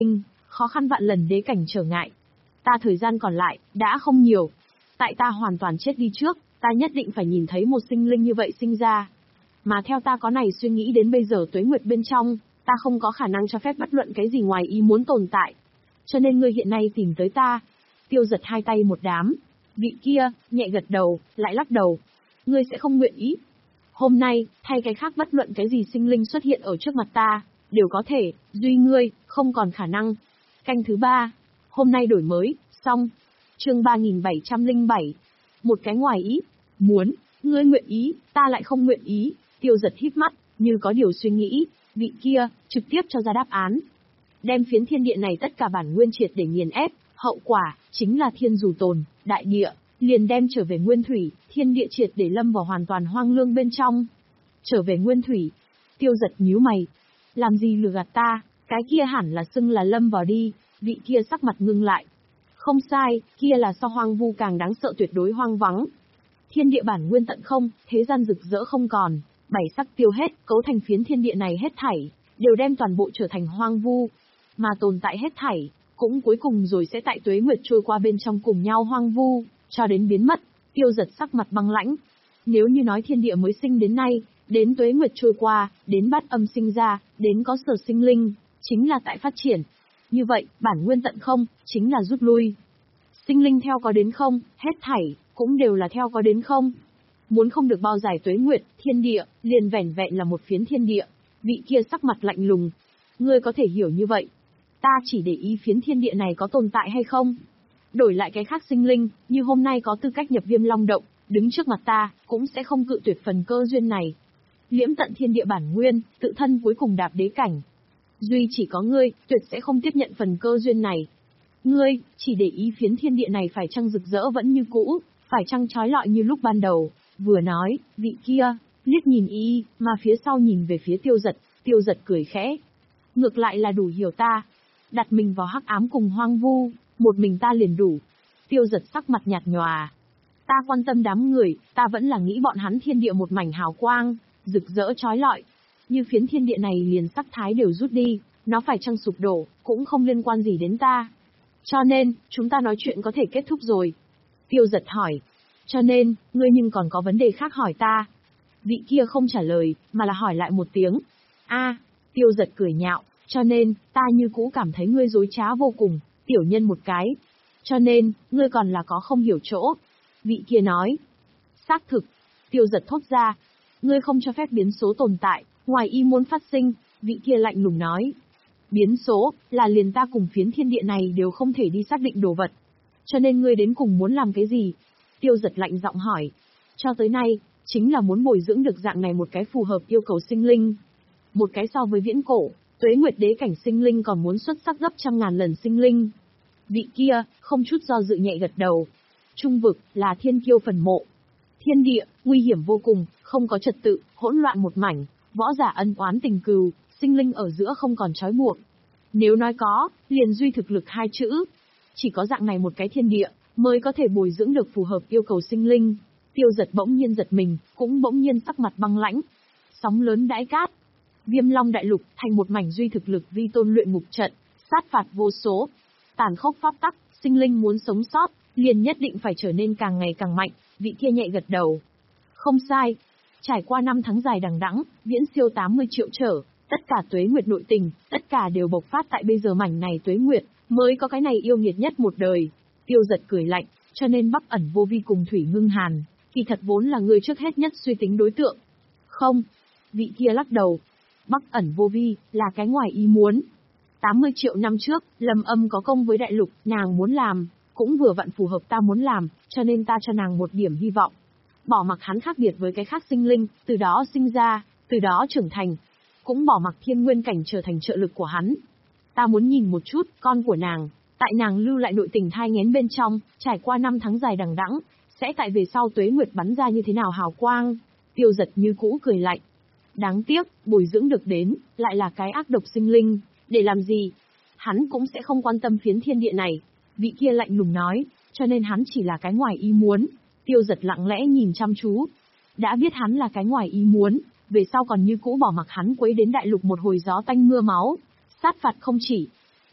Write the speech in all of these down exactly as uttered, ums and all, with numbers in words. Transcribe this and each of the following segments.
linh, khó khăn vạn lần đế cảnh trở ngại. Ta thời gian còn lại, đã không nhiều. Tại ta hoàn toàn chết đi trước, ta nhất định phải nhìn thấy một sinh linh như vậy sinh ra. Mà theo ta có này suy nghĩ đến bây giờ tuế nguyệt bên trong, ta không có khả năng cho phép bất luận cái gì ngoài ý muốn tồn tại. Cho nên ngươi hiện nay tìm tới ta. Tiêu Giật hai tay một đám. Vị kia, nhẹ gật đầu, lại lắc đầu. Ngươi sẽ không nguyện ý. Hôm nay, thay cái khác bất luận cái gì sinh linh xuất hiện ở trước mặt ta, đều có thể, duy ngươi, không còn khả năng. Canh thứ ba. Hôm nay đổi mới, xong. Chương ba nghìn bảy trăm lẻ bảy. Một cái ngoài ý. Muốn, ngươi nguyện ý, ta lại không nguyện ý. Tiêu Giật híp mắt, như có điều suy nghĩ. Vị kia, trực tiếp cho ra đáp án. Đem phiến thiên địa này tất cả bản nguyên triệt để nghiền ép, hậu quả, chính là thiên dù tồn, đại địa, liền đem trở về nguyên thủy, thiên địa triệt để lâm vào hoàn toàn hoang lương bên trong. Trở về nguyên thủy. Tiêu Giật nhíu mày. Làm gì lừa gạt ta, cái kia hẳn là xưng là lâm vào đi, vị kia sắc mặt ngưng lại. Không sai, kia là so hoang vu càng đáng sợ tuyệt đối hoang vắng. Thiên địa bản nguyên tận không, thế gian rực rỡ không còn, bảy sắc tiêu hết, cấu thành phiến thiên địa này hết thảy, đều đem toàn bộ trở thành hoang vu. Mà tồn tại hết thảy, cũng cuối cùng rồi sẽ tại tuế nguyệt trôi qua bên trong cùng nhau hoang vu, cho đến biến mất. Tiêu Giật sắc mặt băng lãnh. Nếu như nói thiên địa mới sinh đến nay, đến tuế nguyệt trôi qua, đến bát âm sinh ra, đến có sở sinh linh, chính là tại phát triển. Như vậy, bản nguyên tận không, chính là rút lui. Sinh linh theo có đến không, hết thảy, cũng đều là theo có đến không. Muốn không được bao giải tuế nguyệt, thiên địa, liền vẻn vẹn là một phiến thiên địa. Vị kia sắc mặt lạnh lùng. Ngươi có thể hiểu như vậy. Ta chỉ để ý phiến thiên địa này có tồn tại hay không. Đổi lại cái khác sinh linh, như hôm nay có tư cách nhập Viêm Long động, đứng trước mặt ta, cũng sẽ không cự tuyệt phần cơ duyên này. Liễm tận thiên địa bản nguyên, tự thân cuối cùng đạp đế cảnh. Duy chỉ có ngươi, tuyệt sẽ không tiếp nhận phần cơ duyên này. Ngươi, chỉ để ý phiến thiên địa này phải chăng rực rỡ vẫn như cũ, phải chăng trói lọi như lúc ban đầu. Vừa nói, vị kia, liếc nhìn y, mà phía sau nhìn về phía Tiêu Giật, Tiêu Giật cười khẽ. Ngược lại là đủ hiểu ta. Đặt mình vào hắc ám cùng hoang vu, một mình ta liền đủ. Tiêu Giật sắc mặt nhạt nhòa. Ta quan tâm đám người, ta vẫn là nghĩ bọn hắn thiên địa một mảnh hào quang, rực rỡ trói lọi. Như phiến thiên địa này liền sắc thái đều rút đi, nó phải chăng sụp đổ, cũng không liên quan gì đến ta. Cho nên, chúng ta nói chuyện có thể kết thúc rồi. Tiêu Giật hỏi. Cho nên, ngươi nhưng còn có vấn đề khác hỏi ta. Vị kia không trả lời, mà là hỏi lại một tiếng. A, Tiêu Giật cười nhạo. Cho nên, ta như cũ cảm thấy ngươi dối trá vô cùng, tiểu nhân một cái. Cho nên, ngươi còn là có không hiểu chỗ. Vị kia nói. Xác thực. Tiêu Giật thốt ra. Ngươi không cho phép biến số tồn tại, ngoài ý muốn phát sinh, vị kia lạnh lùng nói. Biến số, là liền ta cùng phiến thiên địa này đều không thể đi xác định đồ vật. Cho nên ngươi đến cùng muốn làm cái gì? Tiêu Giật lạnh giọng hỏi. Cho tới nay, chính là muốn bồi dưỡng được dạng này một cái phù hợp yêu cầu sinh linh. Một cái so với viễn cổ, tuế nguyệt đế cảnh sinh linh còn muốn xuất sắc gấp trăm ngàn lần sinh linh. Vị kia, không chút do dự nhẹ gật đầu. Trung vực, là thiên kiêu phần mộ. Thiên địa, nguy hiểm vô cùng, không có trật tự, hỗn loạn một mảnh, võ giả ân oán tình cừu, sinh linh ở giữa không còn trói buộc. Nếu nói có, liền duy thực lực hai chữ. Chỉ có dạng này một cái thiên địa, mới có thể bồi dưỡng được phù hợp yêu cầu sinh linh. Tiêu Giật bỗng nhiên giật mình, cũng bỗng nhiên sắc mặt băng lãnh. Sóng lớn đãi cát. Viêm Long đại lục, thành một mảnh duy thực lực vi tôn luyện ngục trận, sát phạt vô số. Tàn khốc pháp tắc, sinh linh muốn sống sót, liền nhất định phải trở nên càng ngày càng mạnh, vị kia nhẹ gật đầu. Không sai. Trải qua năm tháng dài đằng đẵng, viễn siêu tám mươi triệu trở, tất cả tuế nguyệt nội tình, tất cả đều bộc phát tại bây giờ mảnh này tuế nguyệt, mới có cái này yêu nghiệt nhất một đời. Tiêu Giật cười lạnh, cho nên Bắc Ẩn Vô Vi cùng Thủy Ngưng Hàn, kỳ thật vốn là người trước hết nhất suy tính đối tượng. Không. Vị kia lắc đầu. Bắc Ẩn Vô Vi, là cái ngoài ý muốn. tám mươi triệu năm trước, Lâm Âm có công với đại lục, nàng muốn làm, cũng vừa vặn phù hợp ta muốn làm, cho nên ta cho nàng một điểm hy vọng. Bỏ mặc hắn khác biệt với cái khác sinh linh, từ đó sinh ra, từ đó trưởng thành. Cũng bỏ mặc thiên nguyên cảnh trở thành trợ lực của hắn. Ta muốn nhìn một chút, con của nàng, tại nàng lưu lại nội tình thai nghén bên trong, trải qua năm tháng dài đằng đẵng, sẽ tại về sau tuế nguyệt bắn ra như thế nào hào quang. Tiêu Giật như cũ cười lạnh. Đáng tiếc, bồi dưỡng được đến, lại là cái ác độc sinh linh, để làm gì? Hắn cũng sẽ không quan tâm phiến thiên địa này. Vị kia lạnh lùng nói, cho nên hắn chỉ là cái ngoài ý muốn. Tiêu Giật lặng lẽ nhìn chăm chú. Đã biết hắn là cái ngoài ý muốn, về sau còn như cũ bỏ mặc hắn quấy đến đại lục một hồi gió tanh mưa máu. Sát phạt không chỉ.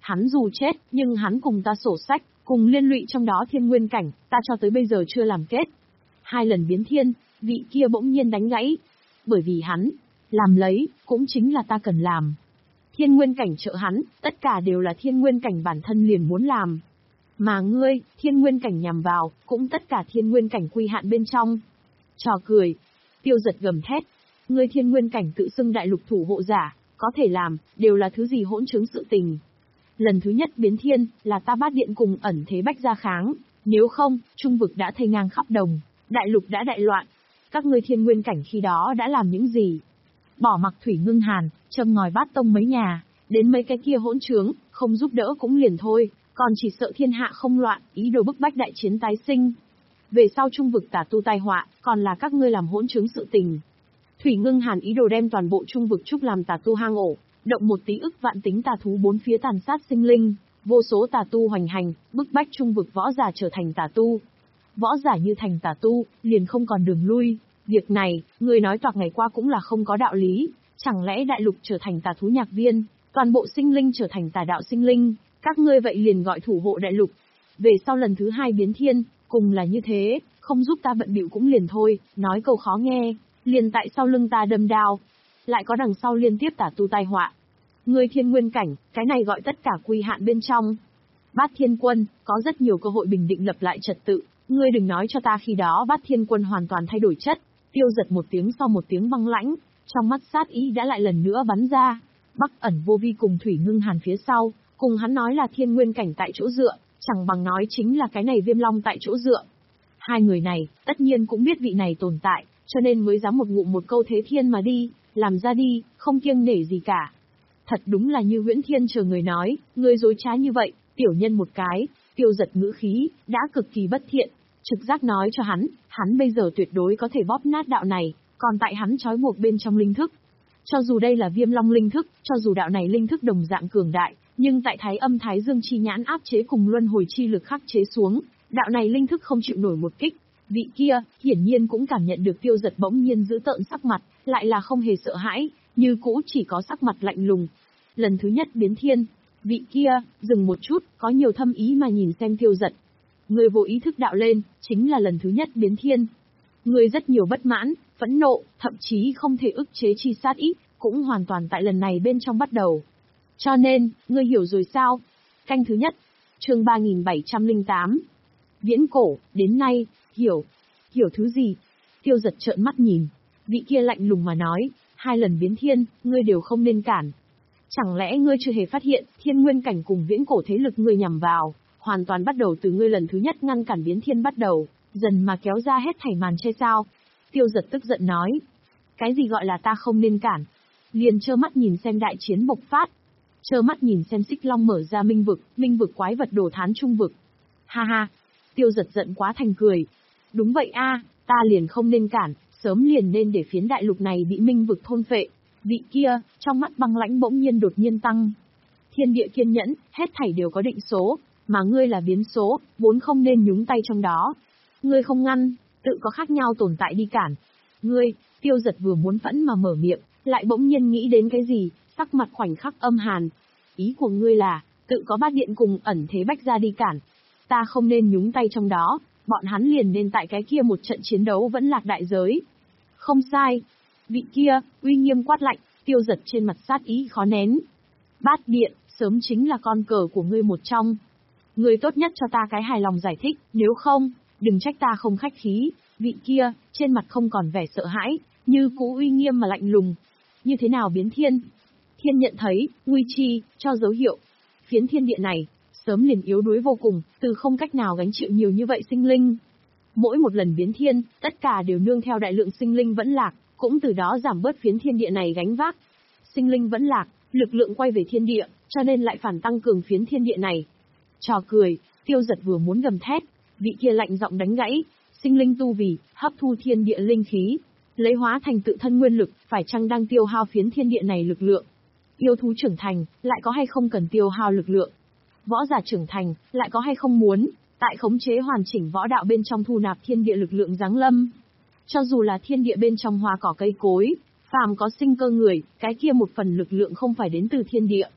Hắn dù chết, nhưng hắn cùng ta sổ sách, cùng liên lụy trong đó thiên nguyên cảnh, ta cho tới bây giờ chưa làm kết. Hai lần biến thiên, vị kia bỗng nhiên đánh gãy. Bởi vì hắn, làm lấy, cũng chính là ta cần làm. Thiên nguyên cảnh trợ hắn, tất cả đều là thiên nguyên cảnh bản thân liền muốn làm. Mà ngươi, thiên nguyên cảnh nhằm vào, cũng tất cả thiên nguyên cảnh quy hạn bên trong. Trò cười. Tiêu Giật gầm thét. Ngươi thiên nguyên cảnh tự xưng đại lục thủ hộ giả, có thể làm, đều là thứ gì hỗn chứng sự tình. Lần thứ nhất biến thiên, là ta Bát Điện cùng ẩn thế bách gia kháng. Nếu không, trung vực đã thây ngang khắp đồng, đại lục đã đại loạn. Các ngươi thiên nguyên cảnh khi đó đã làm những gì? Bỏ mặc Thủy Ngưng Hàn, châm ngòi bát tông mấy nhà, đến mấy cái kia hỗn trướng, không giúp đỡ cũng liền thôi, còn chỉ sợ thiên hạ không loạn, ý đồ bức bách đại chiến tái sinh. Về sau trung vực tà tu tai họa, còn là các ngươi làm hỗn trướng sự tình. Thủy Ngưng Hàn ý đồ đem toàn bộ trung vực trúc làm tà tu hang ổ, động một tí ức vạn tính tà thú bốn phía tàn sát sinh linh, vô số tà tu hoành hành, bức bách trung vực võ giả trở thành tà tu. Võ giả như thành tà tu, liền không còn đường lui. Việc này, người nói toạc ngày qua cũng là không có đạo lý, chẳng lẽ đại lục trở thành tà thú nhạc viên, toàn bộ sinh linh trở thành tà đạo sinh linh, các ngươi vậy liền gọi thủ hộ đại lục. Về sau lần thứ hai biến thiên, cùng là như thế, không giúp ta bận bịu cũng liền thôi, nói câu khó nghe, liền tại sau lưng ta đâm đao, lại có đằng sau liên tiếp tà tu tai họa. Ngươi thiên nguyên cảnh, cái này gọi tất cả quy hạn bên trong. Bát Thiên Quân, có rất nhiều cơ hội bình định lập lại trật tự, ngươi đừng nói cho ta khi đó Bát Thiên Quân hoàn toàn thay đổi chất. Tiêu Giật một tiếng sau một tiếng băng lãnh, trong mắt sát ý đã lại lần nữa bắn ra. Bắc Ẩn Vô Vi cùng Thủy Ngưng Hàn phía sau, cùng hắn nói là thiên nguyên cảnh tại chỗ dựa, chẳng bằng nói chính là cái này Viêm Long tại chỗ dựa. Hai người này, tất nhiên cũng biết vị này tồn tại, cho nên mới dám một ngụm một câu thế thiên mà đi, làm ra đi, không kiêng nể gì cả. Thật đúng là như Huyễn Thiên chờ người nói, người dối trá như vậy, tiểu nhân một cái. Tiêu Giật ngữ khí, đã cực kỳ bất thiện, trực giác nói cho hắn, hắn bây giờ tuyệt đối có thể bóp nát đạo này, còn tại hắn trói buộc bên trong linh thức. Cho dù đây là Viêm Long linh thức, cho dù đạo này linh thức đồng dạng cường đại, nhưng tại Thái Âm Thái Dương chi nhãn áp chế cùng luân hồi chi lực khắc chế xuống, đạo này linh thức không chịu nổi một kích. Vị kia, hiển nhiên cũng cảm nhận được Tiêu Giật bỗng nhiên giữ tợn sắc mặt, lại là không hề sợ hãi, như cũ chỉ có sắc mặt lạnh lùng. Lần thứ nhất biến thiên, vị kia, dừng một chút, có nhiều thâm ý mà nhìn xem Tiêu Giật. Người vô ý thức đạo lên, chính là lần thứ nhất biến thiên. Người rất nhiều bất mãn, phẫn nộ, thậm chí không thể ức chế chi sát ý, cũng hoàn toàn tại lần này bên trong bắt đầu. Cho nên, ngươi hiểu rồi sao? Canh thứ nhất, chương ba nghìn bảy trăm lẻ tám. Viễn cổ, đến nay, hiểu. Hiểu thứ gì? Tiêu Giật trợn mắt nhìn. Vị kia lạnh lùng mà nói, hai lần biến thiên, ngươi đều không nên cản. Chẳng lẽ ngươi chưa hề phát hiện, thiên nguyên cảnh cùng viễn cổ thế lực ngươi nhằm vào, hoàn toàn bắt đầu từ ngươi lần thứ nhất ngăn cản biến thiên bắt đầu, dần mà kéo ra hết thảy màn che sao? Tiêu Giật tức giận nói. Cái gì gọi là ta không nên cản? Liền trơ mắt nhìn xem đại chiến bộc phát. Trơ mắt nhìn xem Xích Long mở ra minh vực, minh vực quái vật đồ thán trung vực. Ha ha! Tiêu Giật giận quá thành cười. Đúng vậy a, ta liền không nên cản, sớm liền nên để phiến đại lục này bị minh vực thôn phệ. Vị kia, trong mắt băng lãnh bỗng nhiên đột nhiên tăng. Thiên địa kiên nhẫn, hết thảy đều có định số, mà ngươi là biến số, vốn không nên nhúng tay trong đó. Ngươi không ngăn, tự có khác nhau tồn tại đi cản. Ngươi, Tiêu Giật vừa muốn phẫn mà mở miệng, lại bỗng nhiên nghĩ đến cái gì, sắc mặt khoảnh khắc âm hàn. Ý của ngươi là, tự có Bát Điện cùng ẩn thế bách ra đi cản. Ta không nên nhúng tay trong đó, bọn hắn liền nên tại cái kia một trận chiến đấu vẫn lạc đại giới. Không sai. Vị kia, uy nghiêm quát lạnh, Tiêu Giật trên mặt sát ý khó nén. Bát Điện, sớm chính là con cờ của ngươi một trong. Ngươi tốt nhất cho ta cái hài lòng giải thích, nếu không, đừng trách ta không khách khí. Vị kia, trên mặt không còn vẻ sợ hãi, như cũ uy nghiêm mà lạnh lùng. Như thế nào biến thiên? Thiên nhận thấy, nguy chi, cho dấu hiệu. Phiến thiên địa này, sớm liền yếu đuối vô cùng, từ không cách nào gánh chịu nhiều như vậy sinh linh. Mỗi một lần biến thiên, tất cả đều nương theo đại lượng sinh linh vẫn lạc, cũng từ đó giảm bớt phiến thiên địa này gánh vác. Sinh linh vẫn lạc, lực lượng quay về thiên địa, cho nên lại phản tăng cường phiến thiên địa này. Trò cười, Tiêu Giật vừa muốn gầm thét, vị kia lạnh giọng đánh gãy, sinh linh tu vì, hấp thu thiên địa linh khí, lấy hóa thành tự thân nguyên lực, phải chăng đang tiêu hao phiến thiên địa này lực lượng? Yêu thú trưởng thành, lại có hay không cần tiêu hao lực lượng? Võ giả trưởng thành, lại có hay không muốn, tại khống chế hoàn chỉnh võ đạo bên trong thu nạp thiên địa lực lượng giáng lâm? Cho dù là thiên địa bên trong hoa cỏ cây cối, phàm có sinh cơ người, cái kia một phần lực lượng không phải đến từ thiên địa.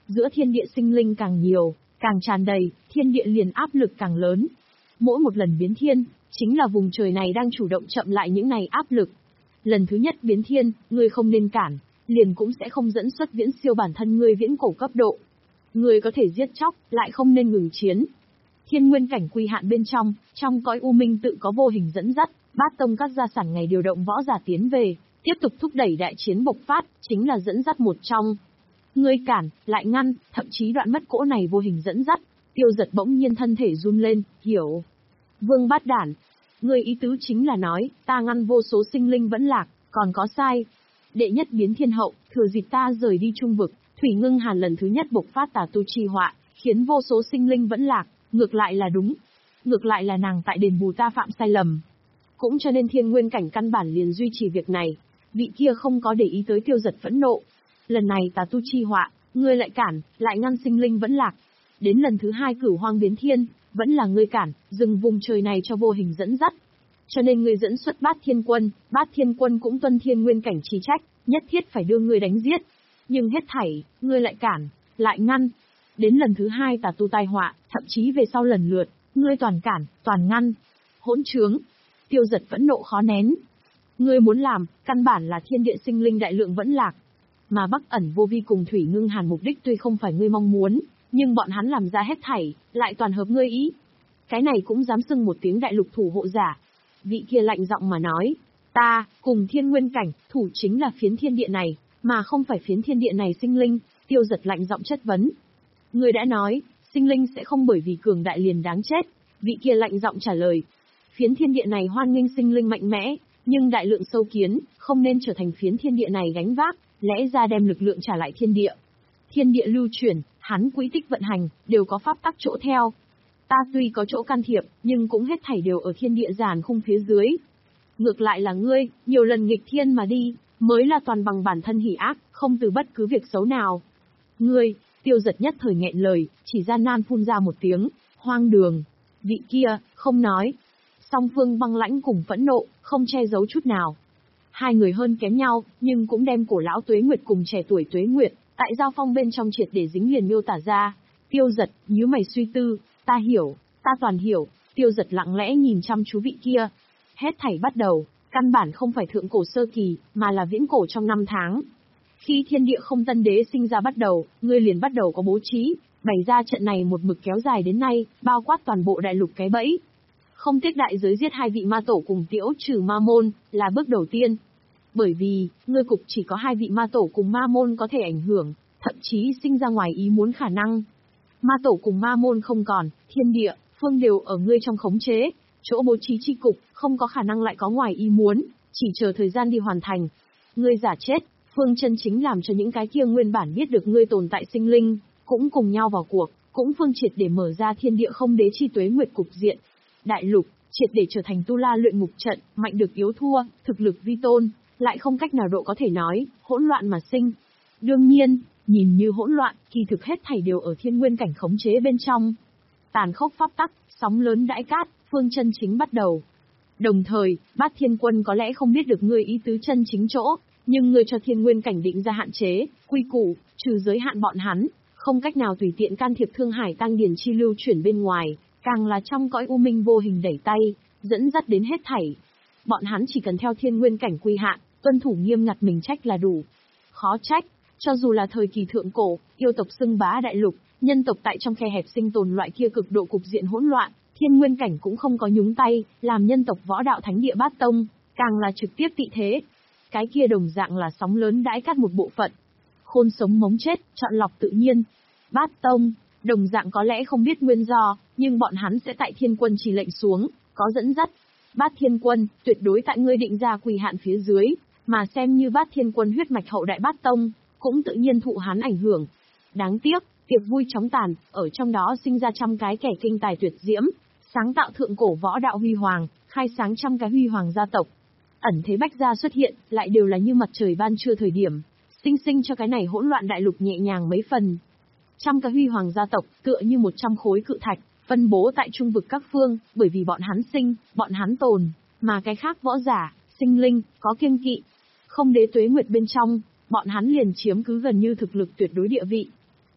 Giữa thiên địa sinh linh càng nhiều, càng tràn đầy, thiên địa liền áp lực càng lớn. Mỗi một lần biến thiên, chính là vùng trời này đang chủ động chậm lại những này áp lực. Lần thứ nhất biến thiên, ngươi không nên cản, liền cũng sẽ không dẫn xuất viễn siêu bản thân ngươi viễn cổ cấp độ. Ngươi có thể giết chóc, lại không nên ngừng chiến. Thiên nguyên cảnh quy hạn bên trong, trong cõi u minh tự có vô hình dẫn dắt, bát tông các gia sản ngày điều động võ giả tiến về, tiếp tục thúc đẩy đại chiến bộc phát, chính là dẫn dắt một trong. Ngươi cản, lại ngăn, thậm chí đoạn mất cỗ này vô hình dẫn dắt. Tiêu Giật bỗng nhiên thân thể run lên, hiểu. Vương Bát Đản, ngươi ý tứ chính là nói, ta ngăn vô số sinh linh vẫn lạc, còn có sai. Đệ nhất biến thiên hậu, thừa dịp ta rời đi trung vực, Thủy Ngưng Hàn lần thứ nhất bộc phát tà tu chi họa, khiến vô số sinh linh vẫn lạc, ngược lại là đúng. Ngược lại là nàng tại đền bù ta phạm sai lầm. Cũng cho nên thiên nguyên cảnh căn bản liền duy trì việc này, vị kia không có để ý tới Tiêu Giật phẫn nộ. Lần này tà tu chi họa, ngươi lại cản, lại ngăn sinh linh vẫn lạc. Đến lần thứ hai cửu hoang biến thiên, vẫn là ngươi cản, dừng vùng trời này cho vô hình dẫn dắt. Cho nên ngươi dẫn xuất bát thiên quân, bát thiên quân cũng tuân thiên nguyên cảnh chi trách, nhất thiết phải đưa ngươi đánh giết. Nhưng hết thảy, ngươi lại cản, lại ngăn. Đến lần thứ hai tà tu tai họa, thậm chí về sau lần lượt, ngươi toàn cản, toàn ngăn. Hỗn trướng. Tiêu Giật phẫn nộ khó nén. Ngươi muốn làm, căn bản là thiên địa sinh linh đại lượng vẫn lạc. Mà Bắc Ẩn Vô Vi cùng Thủy Ngưng Hàn mục đích tuy không phải ngươi mong muốn, nhưng bọn hắn làm ra hết thảy, lại toàn hợp ngươi ý. Cái này cũng dám xưng một tiếng đại lục thủ hộ giả. Vị kia lạnh giọng mà nói, ta, cùng thiên nguyên cảnh, thủ chính là phiến thiên địa này, mà không phải phiến thiên địa này sinh linh. Tiêu Giật lạnh giọng chất vấn. Ngươi đã nói, sinh linh sẽ không bởi vì cường đại liền đáng chết. Vị kia lạnh giọng trả lời. Phiến thiên địa này hoan nghênh sinh linh mạnh mẽ, nhưng đại lượng sâu kiến, không nên trở thành phiến thiên địa này gánh vác, lẽ ra đem lực lượng trả lại thiên địa. Thiên địa lưu chuyển, hắn quỹ tích vận hành, đều có pháp tắc chỗ theo. Ta tuy có chỗ can thiệp, nhưng cũng hết thảy đều ở thiên địa giàn khung phía dưới. Ngược lại là ngươi, nhiều lần nghịch thiên mà đi, mới là toàn bằng bản thân hỉ ác, không từ bất cứ việc xấu nào. Ngươi, Tiêu Giật nhất thời nghẹn lời, chỉ gian nan phun ra một tiếng, hoang đường. Vị kia, không nói. Song phương băng lãnh cùng phẫn nộ, không che giấu chút nào. Hai người hơn kém nhau, nhưng cũng đem cổ lão Tuế Nguyệt cùng trẻ tuổi Tuế Nguyệt, tại giao phong bên trong triệt để dính liền miêu tả ra. Tiêu Giật, nhíu mày suy tư, ta hiểu, ta toàn hiểu. Tiêu Giật lặng lẽ nhìn chăm chú vị kia. Hết thảy bắt đầu, căn bản không phải thượng cổ sơ kỳ, mà là viễn cổ trong năm tháng. Khi thiên địa không tân đế sinh ra bắt đầu, ngươi liền bắt đầu có bố trí, bày ra trận này một mực kéo dài đến nay, bao quát toàn bộ đại lục cái bẫy. Không tiếc đại giới giết hai vị ma tổ cùng tiễu trừ ma môn, là bước đầu tiên. Bởi vì, ngươi cục chỉ có hai vị ma tổ cùng ma môn có thể ảnh hưởng, thậm chí sinh ra ngoài ý muốn khả năng. Ma tổ cùng ma môn không còn, thiên địa, phương đều ở ngươi trong khống chế, chỗ bố trí chi cục, không có khả năng lại có ngoài ý muốn, chỉ chờ thời gian đi hoàn thành. Ngươi giả chết, phương chân chính làm cho những cái kia nguyên bản biết được ngươi tồn tại sinh linh, cũng cùng nhau vào cuộc, cũng phương triệt để mở ra thiên địa không đế chi tuế nguyệt cục diện. Đại lục, triệt để trở thành tu la luyện ngục trận, mạnh được yếu thua, thực lực vi tôn, lại không cách nào độ có thể nói, hỗn loạn mà sinh. Đương nhiên, nhìn như hỗn loạn, kỳ thực hết thảy đều ở thiên nguyên cảnh khống chế bên trong. Tàn khốc pháp tắc, sóng lớn đãi cát, phương chân chính bắt đầu. Đồng thời, Bát Thiên Quân có lẽ không biết được ngươi ý tứ chân chính chỗ, nhưng ngươi cho thiên nguyên cảnh định ra hạn chế, quy củ, trừ giới hạn bọn hắn, không cách nào tùy tiện can thiệp thương hải tăng điển chi lưu chuyển bên ngoài, càng là trong cõi u minh vô hình đẩy tay, dẫn dắt đến hết thảy. Bọn hắn chỉ cần theo thiên nguyên cảnh quy hạn, tuân thủ nghiêm ngặt mình trách là đủ. Khó trách, cho dù là thời kỳ thượng cổ, yêu tộc xưng bá đại lục, nhân tộc tại trong khe hẹp sinh tồn loại kia cực độ cục diện hỗn loạn, thiên nguyên cảnh cũng không có nhúng tay, làm nhân tộc võ đạo thánh địa bát tông, càng là trực tiếp tị thế. Cái kia đồng dạng là sóng lớn đãi cát một bộ phận. Khôn sống mống chết, chọn lọc tự nhiên. Bát tông, đồng dạng có lẽ không biết nguyên do, nhưng bọn hắn sẽ tại thiên quân chỉ lệnh xuống, có dẫn dắt. Bát Thiên Quân, tuyệt đối tại ngươi định ra quỳ hạn phía dưới, mà xem như Bát Thiên Quân huyết mạch hậu đại bát tông, cũng tự nhiên thụ hắn ảnh hưởng. Đáng tiếc, tiệc vui chóng tàn, ở trong đó sinh ra trăm cái kẻ kinh tài tuyệt diễm, sáng tạo thượng cổ võ đạo huy hoàng, khai sáng trăm cái huy hoàng gia tộc. Ẩn thế bách gia xuất hiện, lại đều là như mặt trời ban trưa thời điểm, sinh sinh cho cái này hỗn loạn đại lục nhẹ nhàng mấy phần. Trăm cái huy hoàng gia tộc, tựa như một trăm khối cự thạch, phân bố tại trung vực các phương, bởi vì bọn hắn sinh, bọn hắn tồn, mà cái khác võ giả, sinh linh, có kiêng kỵ. Không đế tuế nguyệt bên trong, bọn hắn liền chiếm cứ gần như thực lực tuyệt đối địa vị.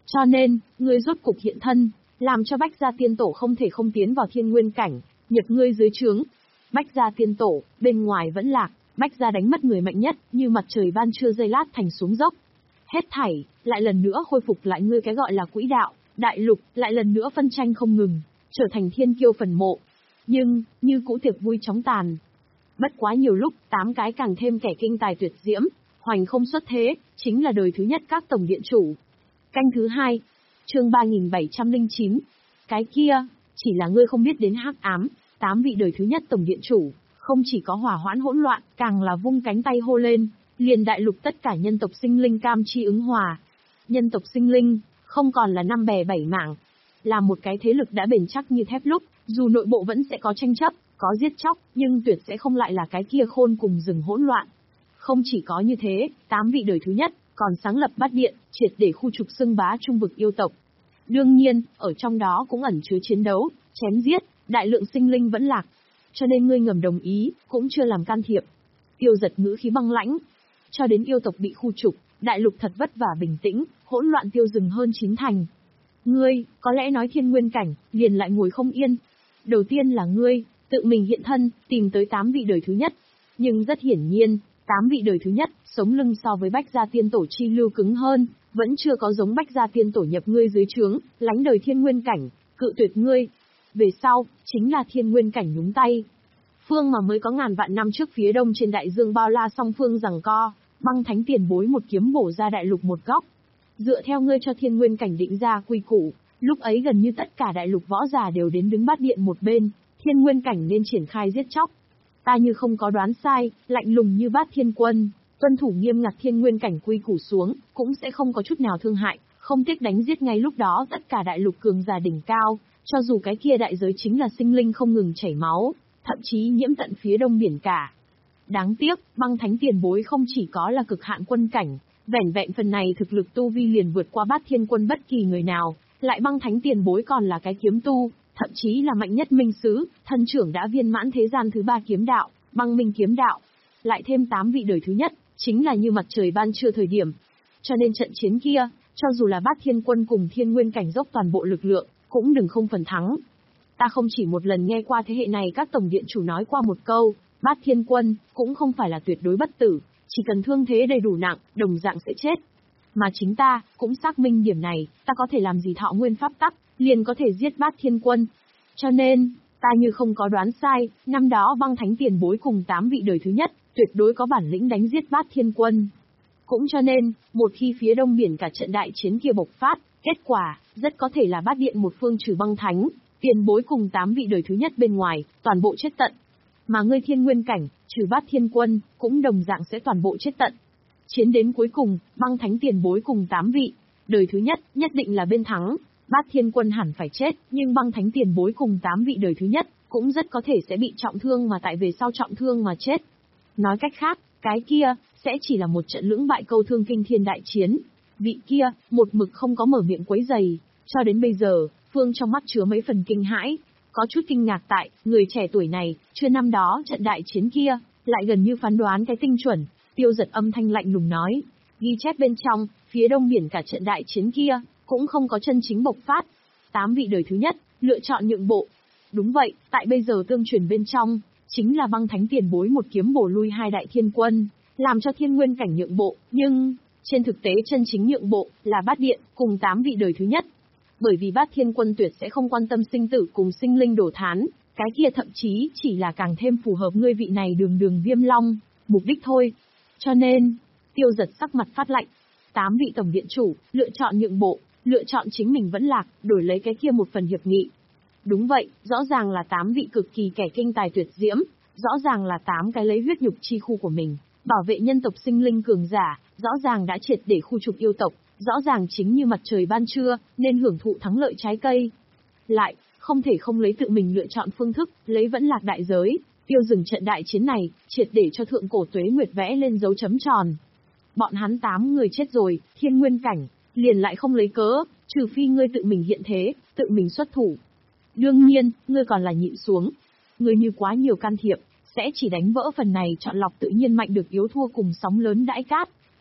Cho nên, ngươi rốt cục hiện thân, làm cho Bách Gia Tiên Tổ không thể không tiến vào thiên nguyên cảnh, nhập ngươi dưới trướng. Bách Gia Tiên Tổ, bên ngoài vẫn lạc, Bách Gia đánh mất người mạnh nhất, như mặt trời ban trưa giây lát thành xuống dốc. Hết thảy, lại lần nữa khôi phục lại ngươi cái gọi là quỹ đạo, đại lục, lại lần nữa phân tranh không ngừng, trở thành thiên kiêu phần mộ. Nhưng, như cũ tiệc vui chóng tàn. Bất quá nhiều lúc, tám cái càng thêm kẻ kinh tài tuyệt diễm, hoành không xuất thế, chính là đời thứ nhất các tổng điện chủ. Canh thứ hai, chương ba nghìn bảy trăm lẻ chín. Cái kia, chỉ là ngươi không biết đến hắc ám, tám vị đời thứ nhất tổng điện chủ, không chỉ có hỏa hoãn hỗn loạn, càng là vung cánh tay hô lên, liền đại lục tất cả nhân tộc sinh linh cam chi ứng hòa. Nhân tộc sinh linh, không còn là năm bè bảy mảng, là một cái thế lực đã bền chắc như thép lúc, dù nội bộ vẫn sẽ có tranh chấp, có giết chóc, nhưng tuyệt sẽ không lại là cái kia khôn cùng rừng hỗn loạn. Không chỉ có như thế, tám vị đời thứ nhất, còn sáng lập bát điện, triệt để khu trục xưng bá trung vực yêu tộc. Đương nhiên, ở trong đó cũng ẩn chứa chiến đấu, chém giết, đại lượng sinh linh vẫn lạc. Cho nên ngươi ngầm đồng ý, cũng chưa làm can thiệp. Tiêu Giật ngữ khí băng lãnh. Cho đến yêu tộc bị khu trục, đại lục thật vất vả bình tĩnh, hỗn loạn tiêu dừng hơn chín thành. Ngươi, có lẽ nói thiên nguyên cảnh, liền lại ngồi không yên. Đầu tiên là ngươi, tự mình hiện thân, tìm tới tám vị đời thứ nhất. Nhưng rất hiển nhiên, tám vị đời thứ nhất, sống lưng so với Bách Gia Tiên Tổ chi lưu cứng hơn, vẫn chưa có giống Bách Gia Tiên Tổ nhập ngươi dưới trướng, lánh đời thiên nguyên cảnh, cự tuyệt ngươi. Về sau, chính là thiên nguyên cảnh nhúng tay. Phương mà mới có ngàn vạn năm trước phía đông trên đại dương bao la song phương giằng co, băng thánh tiền bối một kiếm bổ ra đại lục một góc. Dựa theo ngươi cho thiên nguyên cảnh định ra quy củ, lúc ấy gần như tất cả đại lục võ giả đều đến đứng bát điện một bên, thiên nguyên cảnh nên triển khai giết chóc. Ta như không có đoán sai, lạnh lùng như bát thiên quân, tuân thủ nghiêm ngặt thiên nguyên cảnh quy củ xuống, cũng sẽ không có chút nào thương hại, không tiếc đánh giết ngay lúc đó tất cả đại lục cường giả đỉnh cao, cho dù cái kia đại giới chính là sinh linh không ngừng chảy máu, thậm chí nhiễm tận phía đông biển cả. Đáng tiếc, băng thánh tiền bối không chỉ có là cực hạn quân cảnh, vẻn vẹn phần này thực lực tu vi liền vượt qua bát thiên quân bất kỳ người nào, lại băng thánh tiền bối còn là cái kiếm tu, thậm chí là mạnh nhất minh sứ, thân trưởng đã viên mãn thế gian thứ ba kiếm đạo, băng minh kiếm đạo. Lại thêm tám vị đời thứ nhất, chính là như mặt trời ban trưa thời điểm. Cho nên trận chiến kia, cho dù là bát thiên quân cùng thiên nguyên cảnh dốc toàn bộ lực lượng, cũng đừng không phần thắng. Ta không chỉ một lần nghe qua thế hệ này các tổng điện chủ nói qua một câu, bát thiên quân, cũng không phải là tuyệt đối bất tử, chỉ cần thương thế đầy đủ nặng, đồng dạng sẽ chết. Mà chính ta, cũng xác minh điểm này, ta có thể làm gì thọ nguyên pháp tắc, liền có thể giết bát thiên quân. Cho nên, ta như không có đoán sai, năm đó băng thánh tiền bối cùng tám vị đời thứ nhất, tuyệt đối có bản lĩnh đánh giết bát thiên quân. Cũng cho nên, một khi phía đông biển cả trận đại chiến kia bộc phát, kết quả, rất có thể là bát điện một phương trừ băng thánh, tiền bối cùng tám vị đời thứ nhất bên ngoài, toàn bộ chết tận. Mà ngươi thiên nguyên cảnh, trừ bát thiên quân, cũng đồng dạng sẽ toàn bộ chết tận. Chiến đến cuối cùng, băng thánh tiền bối cùng tám vị, đời thứ nhất, nhất định là bên thắng, bát thiên quân hẳn phải chết, nhưng băng thánh tiền bối cùng tám vị đời thứ nhất, cũng rất có thể sẽ bị trọng thương mà tại về sau trọng thương mà chết. Nói cách khác, cái kia, sẽ chỉ là một trận lưỡng bại câu thương kinh thiên đại chiến. Vị kia, một mực không có mở miệng quấy giày, cho đến bây giờ, Phương trong mắt chứa mấy phần kinh hãi, có chút kinh ngạc tại, người trẻ tuổi này, chưa năm đó trận đại chiến kia, lại gần như phán đoán cái tinh chuẩn. Tiêu Giật âm thanh lạnh lùng nói, ghi chép bên trong, phía đông biển cả trận đại chiến kia, cũng không có chân chính bộc phát. Tám vị đời thứ nhất, lựa chọn nhượng bộ. Đúng vậy, tại bây giờ tương truyền bên trong, chính là băng thánh tiền bối một kiếm bổ lui hai đại thiên quân, làm cho thiên nguyên cảnh nhượng bộ, nhưng, trên thực tế chân chính nhượng bộ, là bát điện, cùng tám vị đời thứ nhất. Bởi vì bát thiên quân tuyệt sẽ không quan tâm sinh tử cùng sinh linh đổ thán, cái kia thậm chí chỉ là càng thêm phù hợp ngươi vị này đường đường viêm long, mục đích thôi. Cho nên, Tiêu Giật sắc mặt phát lạnh. Tám vị tổng điện chủ, lựa chọn nhượng bộ, lựa chọn chính mình vẫn lạc, đổi lấy cái kia một phần hiệp nghị. Đúng vậy, rõ ràng là tám vị cực kỳ kẻ kinh tài tuyệt diễm, rõ ràng là tám cái lấy huyết nhục chi khu của mình, bảo vệ nhân tộc sinh linh cường giả, rõ ràng đã triệt để khu trục yêu tộc, rõ ràng chính như mặt trời ban trưa, nên hưởng thụ thắng lợi trái cây. Lại, không thể không lấy tự mình lựa chọn phương thức, lấy vẫn lạc đại giới, tiêu dừng trận đại chiến này, triệt để cho thượng cổ tuế nguyệt vẽ lên dấu chấm tròn. Bọn hắn tám người chết rồi, thiên nguyên cảnh, liền lại không lấy cớ, trừ phi ngươi tự mình hiện thế, tự mình xuất thủ. Đương nhiên, ngươi còn là nhịn xuống. Ngươi như quá nhiều can thiệp, sẽ chỉ đánh vỡ phần này chọn lọc tự nhiên mạnh được yếu thua cùng sóng lớn đãi cát.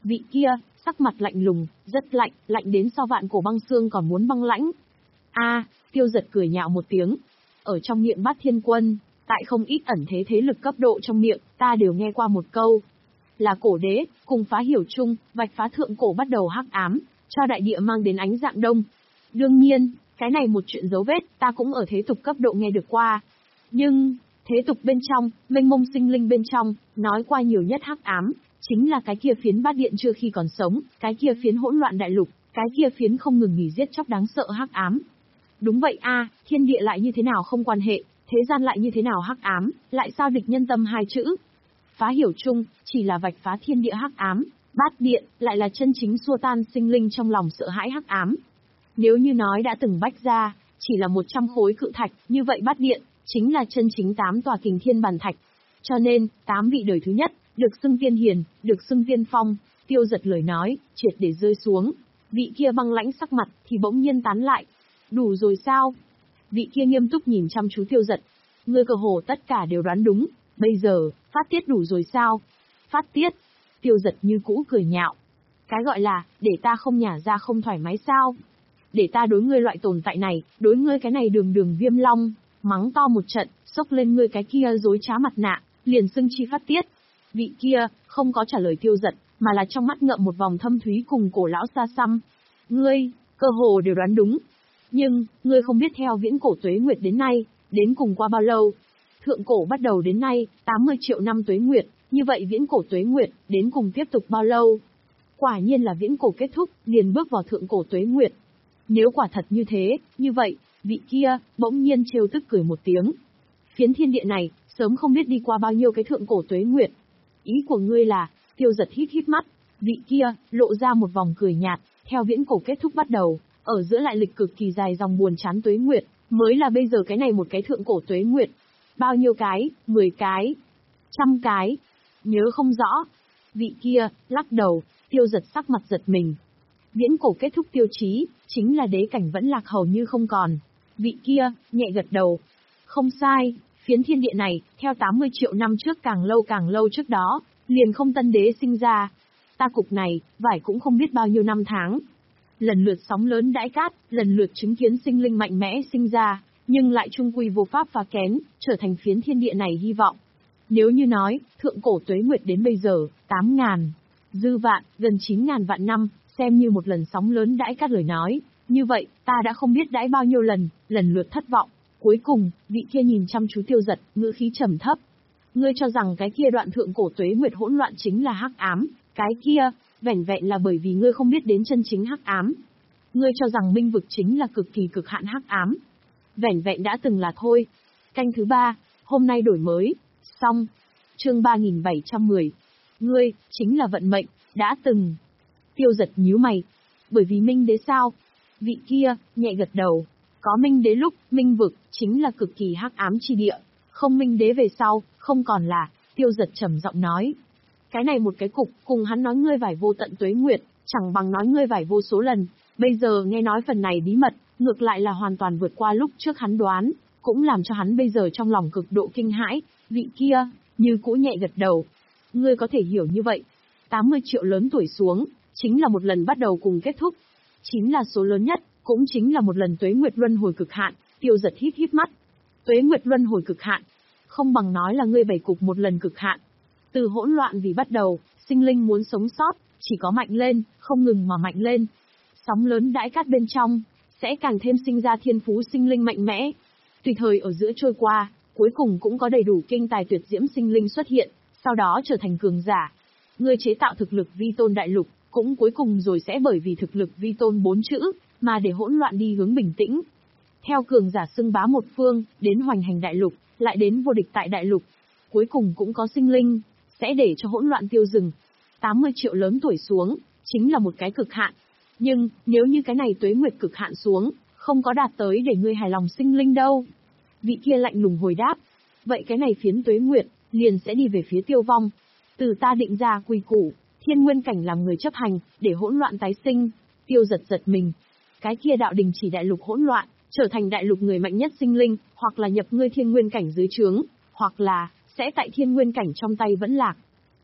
Vị kia, sắc mặt lạnh lùng, rất lạnh, lạnh đến so vạn cổ băng xương còn muốn băng lãnh. A, Tiêu Giật cười nhạo một tiếng. Ở trong miệng Bát Thiên Quân, tại không ít ẩn thế thế lực cấp độ trong miệng, ta đều nghe qua một câu. Là cổ đế, cùng phá hiểu chung, vạch phá thượng cổ bắt đầu hắc ám, cho đại địa mang đến ánh dạng đông. Đương nhiên, cái này một chuyện dấu vết, ta cũng ở thế tục cấp độ nghe được qua. Nhưng, thế tục bên trong, mênh mông sinh linh bên trong, nói qua nhiều nhất hắc ám, chính là cái kia phiến bát điện chưa khi còn sống, cái kia phiến hỗn loạn đại lục, cái kia phiến không ngừng nghỉ giết chóc đáng sợ hắc ám. Đúng vậy a, thiên địa lại như thế nào không quan hệ, thế gian lại như thế nào hắc ám, lại sao địch nhân tâm hai chữ. Phá hiểu chung, chỉ là vạch phá thiên địa hắc ám, bát điện, lại là chân chính xua tan sinh linh trong lòng sợ hãi hắc ám. Nếu như nói đã từng bách ra, chỉ là một trăm khối cự thạch, như vậy bát điện, chính là chân chính tám tòa kình thiên bàn thạch. Cho nên, tám vị đời thứ nhất, được xưng tiên hiền, được xưng tiên phong, Tiêu Giật lời nói, triệt để rơi xuống. Vị kia băng lãnh sắc mặt, thì bỗng nhiên tán lại. Đủ rồi sao? Vị kia nghiêm túc nhìn chăm chú Tiêu Giật. Ngươi cơ hồ tất cả đều đoán đúng, bây giờ, phát tiết đủ rồi sao? Phát tiết. Tiêu Giật như cũ cười nhạo. Cái gọi là, để ta không nhả ra không thoải mái sao? Để ta đối ngươi loại tồn tại này, đối ngươi cái này đường đường viêm long, mắng to một trận, xốc lên ngươi cái kia dối trá mặt nạ, liền xưng chi phát tiết. Vị kia, không có trả lời Tiêu Giật, mà là trong mắt ngậm một vòng thâm thúy cùng cổ lão xa xăm. Ngươi, cơ hồ đều đoán đúng. Nhưng, ngươi không biết theo viễn cổ tuế nguyệt đến nay, đến cùng qua bao lâu. Thượng cổ bắt đầu đến nay, tám mươi triệu năm tuế nguyệt, như vậy viễn cổ tuế nguyệt, đến cùng tiếp tục bao lâu? Quả nhiên là viễn cổ kết thúc, liền bước vào thượng cổ tuế nguyệt. Nếu quả thật như thế, như vậy, vị kia, bỗng nhiên trêu tức cười một tiếng. Phiến thiên địa này, sớm không biết đi qua bao nhiêu cái thượng cổ tuế nguyệt. Ý của ngươi là, Tiêu Giật hít hít mắt, vị kia, lộ ra một vòng cười nhạt, theo viễn cổ kết thúc bắt đầu, ở giữa lại lịch cực kỳ dài dòng buồn chán tuế nguyệt, mới là bây giờ cái này một cái thượng cổ tuế nguyệt. Bao nhiêu cái, mười cái, trăm cái, nhớ không rõ. Vị kia, lắc đầu, Tiêu Giật sắc mặt giật mình. Viễn cổ kết thúc tiêu chí, chính là đế cảnh vẫn lạc hầu như không còn. Vị kia, nhẹ gật đầu. Không sai, phiến thiên địa này, theo tám mươi triệu năm trước càng lâu càng lâu trước đó, liền không tân đế sinh ra. Ta cục này, vải cũng không biết bao nhiêu năm tháng. Lần lượt sóng lớn đãi cát, lần lượt chứng kiến sinh linh mạnh mẽ sinh ra, nhưng lại trung quy vô pháp phá kén, trở thành phiến thiên địa này hy vọng. Nếu như nói, thượng cổ tuế nguyệt đến bây giờ, tám ngàn, dư vạn, gần chín ngàn vạn năm, xem như một lần sóng lớn đãi cát lời nói, như vậy, ta đã không biết đãi bao nhiêu lần, lần lượt thất vọng. Cuối cùng, vị kia nhìn chăm chú Tiêu Giật, ngữ khí trầm thấp. Ngươi cho rằng cái kia đoạn thượng cổ tuế nguyệt hỗn loạn chính là hắc ám, cái kia, vẻn vẹn là bởi vì ngươi không biết đến chân chính hắc ám. Ngươi cho rằng minh vực chính là cực kỳ cực hạn hắc ám. Vẻn vẹn đã từng là thôi. Canh thứ ba, hôm nay đổi mới, xong. Chương ba nghìn bảy trăm mười. Ngươi, chính là vận mệnh, đã từng. Tiêu Giật nhíu mày. Bởi vì minh đế sao? Vị kia, nhẹ gật đầu. Có minh đế lúc, minh vực, chính là cực kỳ hắc ám chi địa. Không minh đế về sau, không còn là, Tiêu Giật trầm giọng nói. Cái này một cái cục, cùng hắn nói ngươi vải vô tận tuế nguyệt, chẳng bằng nói ngươi vải vô số lần. Bây giờ nghe nói phần này bí mật, ngược lại là hoàn toàn vượt qua lúc trước hắn đoán, cũng làm cho hắn bây giờ trong lòng cực độ kinh hãi. Vị kia, như cũ nhẹ gật đầu. Ngươi có thể hiểu như vậy. tám mươi triệu lớn tuổi xuống, chính là một lần bắt đầu cùng kết thúc. Chính là số lớn nhất, cũng chính là một lần tuế nguyệt luân hồi cực hạn. Tiêu Giật híp híp mắt. Tuế nguyệt luân hồi cực hạn, không bằng nói là ngươi bảy cục một lần cực hạn. Từ hỗn loạn vì bắt đầu, sinh linh muốn sống sót, chỉ có mạnh lên, không ngừng mà mạnh lên. Sóng lớn đãi cát bên trong, sẽ càng thêm sinh ra thiên phú sinh linh mạnh mẽ. Tùy thời ở giữa trôi qua, cuối cùng cũng có đầy đủ kinh tài tuyệt diễm sinh linh xuất hiện, sau đó trở thành cường giả. Ngươi chế tạo thực lực vi tôn đại lục, cũng cuối cùng rồi sẽ bởi vì thực lực vi tôn bốn chữ, mà để hỗn loạn đi hướng bình tĩnh. Theo cường giả xưng bá một phương, đến hoành hành đại lục, lại đến vô địch tại đại lục. Cuối cùng cũng có sinh linh, sẽ để cho hỗn loạn tiêu dừng. tám mươi triệu lớn tuổi xuống, chính là một cái cực hạn. Nhưng, nếu như cái này tuế nguyệt cực hạn xuống, không có đạt tới để ngươi hài lòng sinh linh đâu. Vị kia lạnh lùng hồi đáp. Vậy cái này phiến tuế nguyệt, liền sẽ đi về phía tiêu vong. Từ ta định ra quy củ, thiên nguyên cảnh làm người chấp hành, để hỗn loạn tái sinh. Tiêu Giật giật mình. Cái kia đạo đình chỉ đại lục hỗn loạn, trở thành đại lục người mạnh nhất sinh linh, hoặc là nhập ngươi thiên nguyên cảnh dưới trướng, hoặc là, sẽ tại thiên nguyên cảnh trong tay vẫn lạc.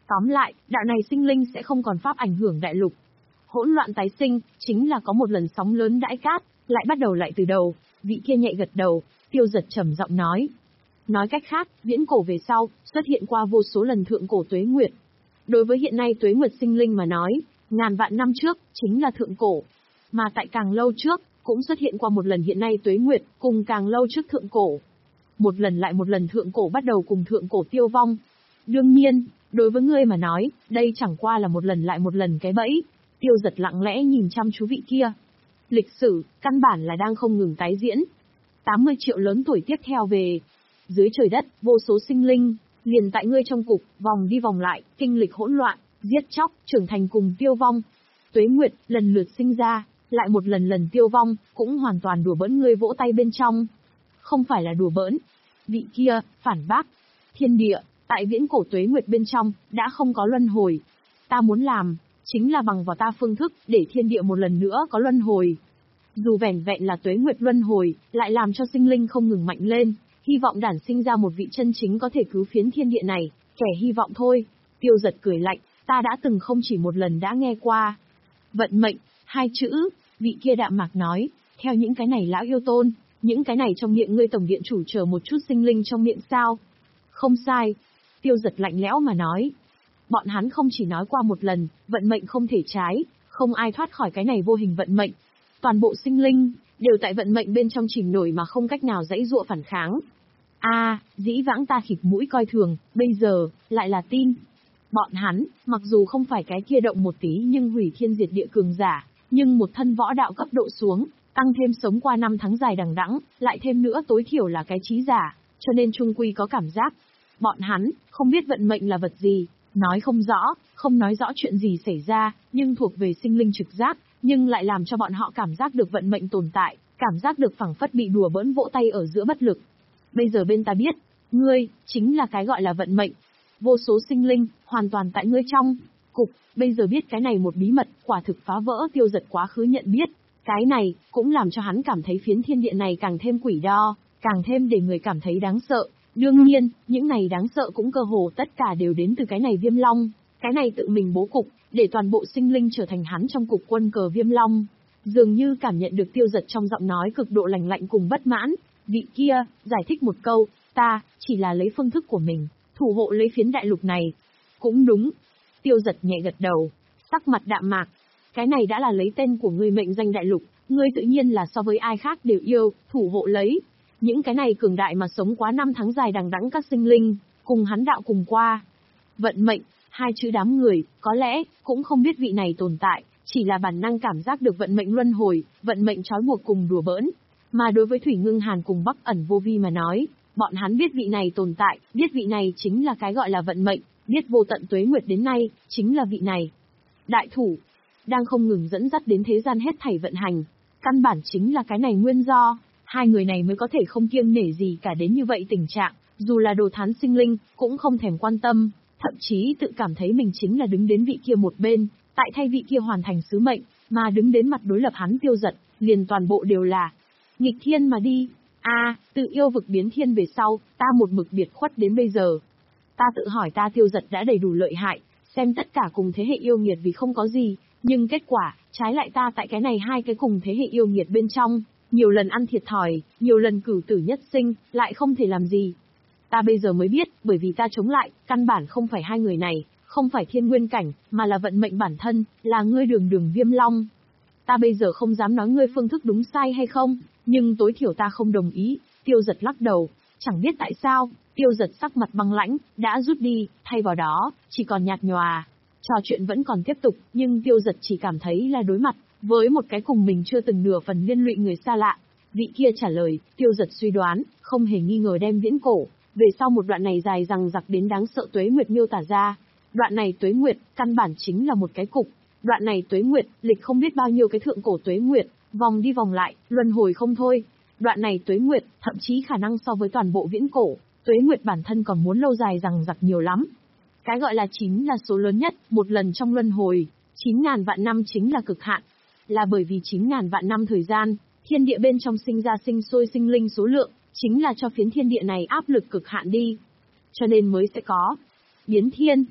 Tóm lại, đạo này sinh linh sẽ không còn pháp ảnh hưởng đại lục. Hỗn loạn tái sinh, chính là có một lần sóng lớn đãi cát, lại bắt đầu lại từ đầu. Vị kia nhẹ gật đầu, Tiêu Giật trầm giọng nói. Nói cách khác, viễn cổ về sau, xuất hiện qua vô số lần thượng cổ tuế nguyệt. Đối với hiện nay tuế nguyệt sinh linh mà nói, ngàn vạn năm trước, chính là thượng cổ. Mà tại càng lâu trước, cũng xuất hiện qua một lần hiện nay tuế nguyệt, cùng càng lâu trước thượng cổ. Một lần lại một lần thượng cổ bắt đầu cùng thượng cổ tiêu vong. Đương nhiên, đối với ngươi mà nói, đây chẳng qua là một lần lại một lần cái bẫy. Tiêu Giật lặng lẽ nhìn chăm chú vị kia. Lịch sử, căn bản là đang không ngừng tái diễn. tám mươi triệu lớn tuổi tiếp theo về. Dưới trời đất, vô số sinh linh, liền tại ngươi trong cục, vòng đi vòng lại, kinh lịch hỗn loạn, giết chóc, trưởng thành cùng tiêu vong. Tuế nguyệt, lần lượt sinh ra, lại một lần lần tiêu vong, cũng hoàn toàn đùa bỡn ngươi vỗ tay bên trong. Không phải là đùa bỡn. Vị kia, phản bác. Thiên địa, tại viễn cổ tuế nguyệt bên trong, đã không có luân hồi. Ta muốn làm, chính là bằng vào ta phương thức, để thiên địa một lần nữa có luân hồi. Dù vẻn vẹn là tuế nguyệt luân hồi, lại làm cho sinh linh không ngừng mạnh lên, hy vọng đản sinh ra một vị chân chính có thể cứu phiến thiên địa này, kẻ hy vọng thôi. Tiêu Giật cười lạnh, ta đã từng không chỉ một lần đã nghe qua. Vận mệnh, hai chữ, vị kia đạm mạc nói, theo những cái này lão yêu tôn, những cái này trong miệng ngươi tổng điện chủ chờ một chút sinh linh trong miệng sao? Không sai. Tiêu Giật lạnh lẽo mà nói. Bọn hắn không chỉ nói qua một lần, vận mệnh không thể trái, không ai thoát khỏi cái này vô hình vận mệnh. Toàn bộ sinh linh, đều tại vận mệnh bên trong chìm nổi mà không cách nào giãy giụa phản kháng. A, à, dĩ vãng ta khịt mũi coi thường, bây giờ, lại là tin. Bọn hắn, mặc dù không phải cái kia động một tí nhưng hủy thiên diệt địa cường giả, nhưng một thân võ đạo cấp độ xuống, tăng thêm sống qua năm tháng dài đằng đẵng, lại thêm nữa tối thiểu là cái trí giả, cho nên trung quy có cảm giác. Bọn hắn, không biết vận mệnh là vật gì, nói không rõ, không nói rõ chuyện gì xảy ra, nhưng thuộc về sinh linh trực giác, nhưng lại làm cho bọn họ cảm giác được vận mệnh tồn tại, cảm giác được phẳng phất bị đùa bỡn vỗ tay ở giữa bất lực. Bây giờ bên ta biết, ngươi, chính là cái gọi là vận mệnh. Vô số sinh linh, hoàn toàn tại ngươi trong cục, bây giờ biết cái này một bí mật, quả thực phá vỡ Tiêu Giật quá khứ nhận biết. Cái này, cũng làm cho hắn cảm thấy phiến thiên địa này càng thêm quỷ đo, càng thêm để người cảm thấy đáng sợ. Đương nhiên, những này đáng sợ cũng cơ hồ tất cả đều đến từ cái này Viêm Long, cái này tự mình bố cục, để toàn bộ sinh linh trở thành hắn trong cục quân cờ Viêm Long. Dường như cảm nhận được Tiêu Giật trong giọng nói cực độ lạnh lạnh cùng bất mãn, vị kia, giải thích một câu, ta, chỉ là lấy phương thức của mình, thủ hộ lấy phiến đại lục này. Cũng đúng. Tiêu Giật nhẹ gật đầu, sắc mặt đạm mạc. Cái này đã là lấy tên của ngươi mệnh danh đại lục, ngươi tự nhiên là so với ai khác đều yêu, thủ hộ lấy. Những cái này cường đại mà sống quá năm tháng dài đằng đẵng các sinh linh, cùng hắn đạo cùng qua. Vận mệnh, hai chữ đám người, có lẽ, cũng không biết vị này tồn tại, chỉ là bản năng cảm giác được vận mệnh luân hồi, vận mệnh trói buộc cùng đùa bỡn. Mà đối với Thủy Ngưng Hàn cùng Bắc Ẩn Vô Vi mà nói, bọn hắn biết vị này tồn tại, biết vị này chính là cái gọi là vận mệnh, biết vô tận tuế nguyệt đến nay, chính là vị này. Đại thủ, đang không ngừng dẫn dắt đến thế gian hết thảy vận hành, căn bản chính là cái này nguyên do, hai người này mới có thể không kiêng nể gì cả đến như vậy tình trạng, dù là đồ thán sinh linh, cũng không thèm quan tâm, thậm chí tự cảm thấy mình chính là đứng đến vị kia một bên, tại thay vị kia hoàn thành sứ mệnh, mà đứng đến mặt đối lập hắn Tiêu Giật, liền toàn bộ đều là nghịch thiên mà đi. A, à, tự yêu vực biến thiên về sau, ta một mực biệt khuất đến bây giờ. Ta tự hỏi ta Tiêu Giật đã đầy đủ lợi hại, xem tất cả cùng thế hệ yêu nghiệt vì không có gì, nhưng kết quả, trái lại ta tại cái này hai cái cùng thế hệ yêu nghiệt bên trong, nhiều lần ăn thiệt thòi, nhiều lần cửu tử nhất sinh, lại không thể làm gì. Ta bây giờ mới biết, bởi vì ta chống lại, căn bản không phải hai người này, không phải thiên nguyên cảnh, mà là vận mệnh bản thân, là ngươi Đường Đường Viêm Long. Ta bây giờ không dám nói ngươi phương thức đúng sai hay không, nhưng tối thiểu ta không đồng ý. Tiêu Giật lắc đầu, chẳng biết tại sao, Tiêu Giật sắc mặt băng lãnh, đã rút đi, thay vào đó, chỉ còn nhạt nhòa. Trò chuyện vẫn còn tiếp tục, nhưng Tiêu Giật chỉ cảm thấy là đối mặt với một cái cùng mình chưa từng nửa phần liên lụy người xa lạ. Vị kia trả lời, Tiêu Giật suy đoán, không hề nghi ngờ đem viễn cổ, về sau một đoạn này dài rằng giặc đến đáng sợ tuế nguyệt miêu tả ra. Đoạn này tuế nguyệt, căn bản chính là một cái cục. Đoạn này tuế nguyệt, lịch không biết bao nhiêu cái thượng cổ tuế nguyệt, vòng đi vòng lại, luân hồi không thôi. Đoạn này tuế nguyệt, thậm chí khả năng so với toàn bộ viễn cổ, tuế nguyệt bản thân còn muốn lâu dài rằng giặc nhiều lắm. Cái gọi là chín là số lớn nhất, một lần trong luân hồi, chín ngàn vạn năm chính là cực hạn. Là bởi vì chín ngàn vạn năm thời gian, thiên địa bên trong sinh ra sinh sôi sinh linh số lượng, chính là cho phiến thiên địa này áp lực cực hạn đi. Cho nên mới sẽ có biến thiên.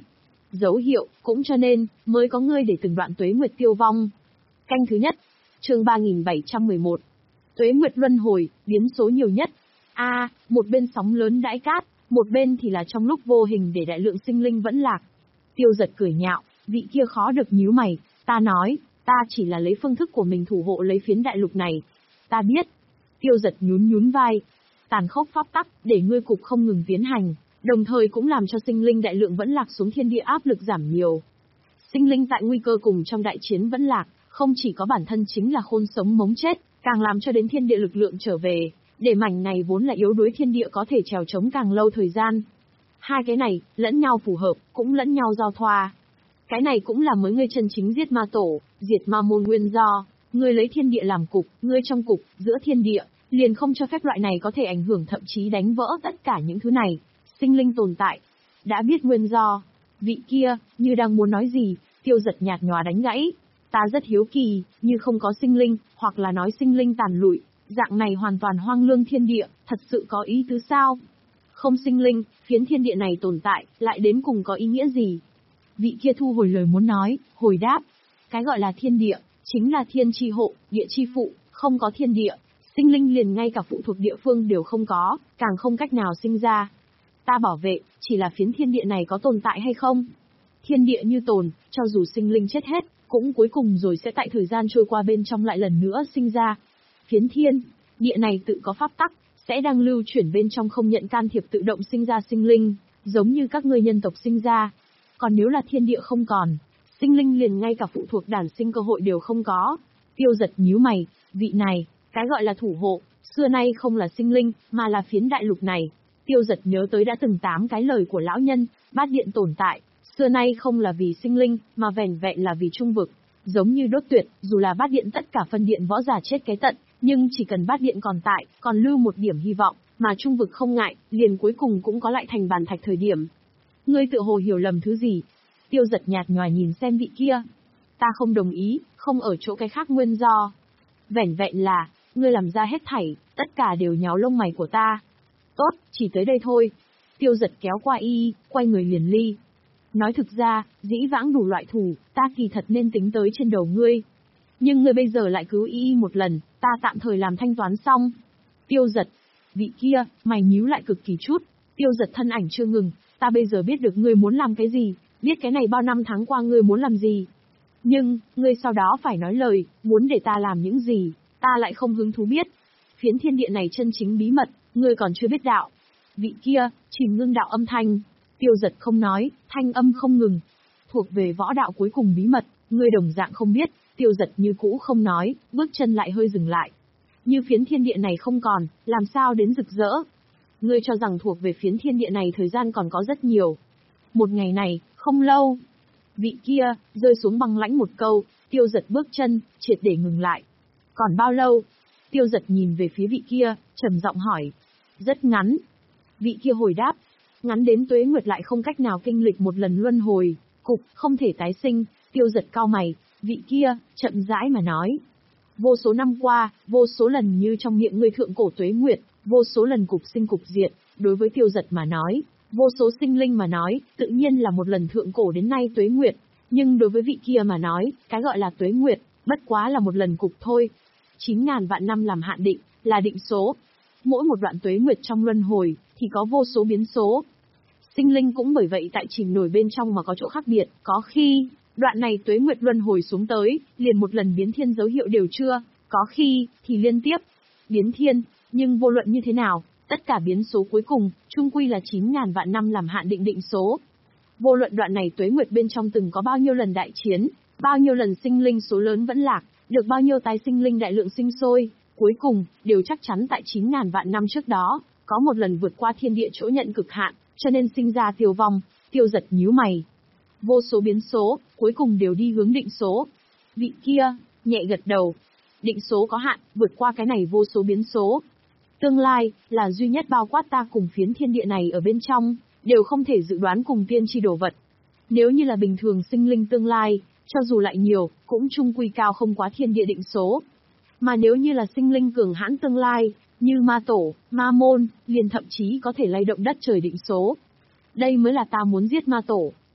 dấu hiệu, cũng cho nên, mới có ngươi để từng đoạn tuế nguyệt tiêu vong. Canh thứ nhất, chương ba nghìn bảy trăm mười một. Tuế nguyệt luân hồi, biến số nhiều nhất. A, một bên sóng lớn đãi cát, một bên thì là trong lúc vô hình để đại lượng sinh linh vẫn lạc. Tiêu Giật cười nhạo, vị kia khó được nhíu mày, ta nói, ta chỉ là lấy phương thức của mình thủ hộ lấy phiến đại lục này. Ta biết. Tiêu Giật nhún nhún vai. Tàn khốc pháp tắc, để ngươi cục không ngừng tiến hành, đồng thời cũng làm cho sinh linh đại lượng vẫn lạc xuống thiên địa áp lực giảm nhiều. Sinh linh tại nguy cơ cùng trong đại chiến vẫn lạc, không chỉ có bản thân chính là khôn sống mống chết, càng làm cho đến thiên địa lực lượng trở về, để mảnh này vốn là yếu đuối thiên địa có thể trèo chống càng lâu thời gian. Hai cái này, lẫn nhau phù hợp, cũng lẫn nhau giao thoa. Cái này cũng là mới ngươi chân chính giết ma tổ, diệt ma môn nguyên do, ngươi lấy thiên địa làm cục, ngươi trong cục, giữa thiên địa, liền không cho phép loại này có thể ảnh hưởng thậm chí đánh vỡ tất cả những thứ này. Sinh linh tồn tại. Đã biết nguyên do. Vị kia, như đang muốn nói gì, Tiêu Giật nhạt nhòa đánh gãy. Ta rất hiếu kỳ, như không có sinh linh, hoặc là nói sinh linh tàn lụi, dạng này hoàn toàn hoang lương thiên địa, thật sự có ý tứ sao? Không sinh linh, phiến thiên địa này tồn tại, lại đến cùng có ý nghĩa gì? Vị kia thu hồi lời muốn nói, hồi đáp. Cái gọi là thiên địa, chính là thiên chi hộ, địa chi phụ, không có thiên địa, sinh linh liền ngay cả phụ thuộc địa phương đều không có, càng không cách nào sinh ra. Ta bảo vệ, chỉ là phiến thiên địa này có tồn tại hay không? Thiên địa như tồn, cho dù sinh linh chết hết, cũng cuối cùng rồi sẽ tại thời gian trôi qua bên trong lại lần nữa sinh ra. Phiến thiên, địa này tự có pháp tắc, sẽ đang lưu chuyển bên trong không nhận can thiệp tự động sinh ra sinh linh, giống như các ngươi nhân tộc sinh ra. Còn nếu là thiên địa không còn, sinh linh liền ngay cả phụ thuộc đản sinh cơ hội đều không có. Tiêu Giật nhíu mày, vị này, cái gọi là thủ hộ, xưa nay không là sinh linh, mà là phiến đại lục này. Tiêu Giật nhớ tới đã từng tám cái lời của lão nhân, bát điện tồn tại, xưa nay không là vì sinh linh, mà vẻn vẹn là vì trung vực. Giống như đốt tuyệt, dù là bát điện tất cả phân điện võ giả chết cái tận, nhưng chỉ cần bát điện còn tại, còn lưu một điểm hy vọng, mà trung vực không ngại, liền cuối cùng cũng có lại thành bàn thạch thời điểm. Ngươi tự hồ hiểu lầm thứ gì? Tiêu Giật nhạt nhòa nhìn xem vị kia. Ta không đồng ý, không ở chỗ cái khác nguyên do. Vẻn vẹn là, ngươi làm ra hết thảy, tất cả đều nháo lông mày của ta. Tốt, chỉ tới đây thôi. Tiêu Giật kéo qua y, quay người liền ly. Nói thực ra, dĩ vãng đủ loại thủ, ta kỳ thật nên tính tới trên đầu ngươi. Nhưng ngươi bây giờ lại cứu y một lần, ta tạm thời làm thanh toán xong. Tiêu Giật, vị kia, mày nhíu lại cực kỳ chút. Tiêu Giật thân ảnh chưa ngừng, ta bây giờ biết được ngươi muốn làm cái gì, biết cái này bao năm tháng qua ngươi muốn làm gì. Nhưng, ngươi sau đó phải nói lời, muốn để ta làm những gì, ta lại không hứng thú biết. Phiến thiên địa này chân chính bí mật, ngươi còn chưa biết đạo. Vị kia, chìm ngưng đạo âm thanh. Tiêu Giật không nói, thanh âm không ngừng. Thuộc về võ đạo cuối cùng bí mật, ngươi đồng dạng không biết. Tiêu Giật như cũ không nói, bước chân lại hơi dừng lại. Như phiến thiên địa này không còn, làm sao đến rực rỡ? Ngươi cho rằng thuộc về phiến thiên địa này thời gian còn có rất nhiều. Một ngày này, không lâu. Vị kia, rơi xuống băng lãnh một câu, Tiêu Giật bước chân, triệt để ngừng lại. Còn bao lâu? Tiêu Giật nhìn về phía vị kia, trầm giọng hỏi. Rất ngắn. Vị kia hồi đáp. Ngắn đến tuế nguyệt lại không cách nào kinh lịch một lần luân hồi, cục, không thể tái sinh. Tiêu Giật cau mày, vị kia, chậm rãi mà nói. Vô số năm qua, vô số lần như trong miệng ngươi thượng cổ tuế nguyệt, vô số lần cục sinh cục diệt, đối với Tiêu Giật mà nói, vô số sinh linh mà nói, tự nhiên là một lần thượng cổ đến nay tuế nguyệt, nhưng đối với vị kia mà nói, cái gọi là tuế nguyệt, bất quá là một lần cục thôi. Chín ngàn vạn năm làm hạn định, là định số. Mỗi một đoạn tuế nguyệt trong luân hồi, thì có vô số biến số. Sinh linh cũng bởi vậy tại chìm nổi bên trong mà có chỗ khác biệt, có khi, đoạn này tuế nguyệt luân hồi xuống tới, liền một lần biến thiên dấu hiệu đều chưa, có khi, thì liên tiếp, biến thiên, nhưng vô luận như thế nào, tất cả biến số cuối cùng, chung quy là chín ngàn vạn năm làm hạn định định số. Vô luận đoạn này tuế nguyệt bên trong từng có bao nhiêu lần đại chiến, bao nhiêu lần sinh linh số lớn vẫn lạc, được bao nhiêu tái sinh linh đại lượng sinh sôi, cuối cùng, đều chắc chắn tại chín ngàn vạn năm trước đó, có một lần vượt qua thiên địa chỗ nhận cực hạn, cho nên sinh ra tiêu vong. Tiêu Giật nhíu mày. Vô số biến số, cuối cùng đều đi hướng định số. Vị kia, nhẹ gật đầu. Định số có hạn, vượt qua cái này vô số biến số. Tương lai, là duy nhất bao quát ta cùng phiến thiên địa này ở bên trong, đều không thể dự đoán cùng tiên tri đồ vật. Nếu như là bình thường sinh linh tương lai, cho dù lại nhiều, cũng chung quy cao không quá thiên địa định số. Mà nếu như là sinh linh cường hãn tương lai, như ma tổ, ma môn, liền thậm chí có thể lay động đất trời định số. Đây mới là ta muốn giết ma tổ.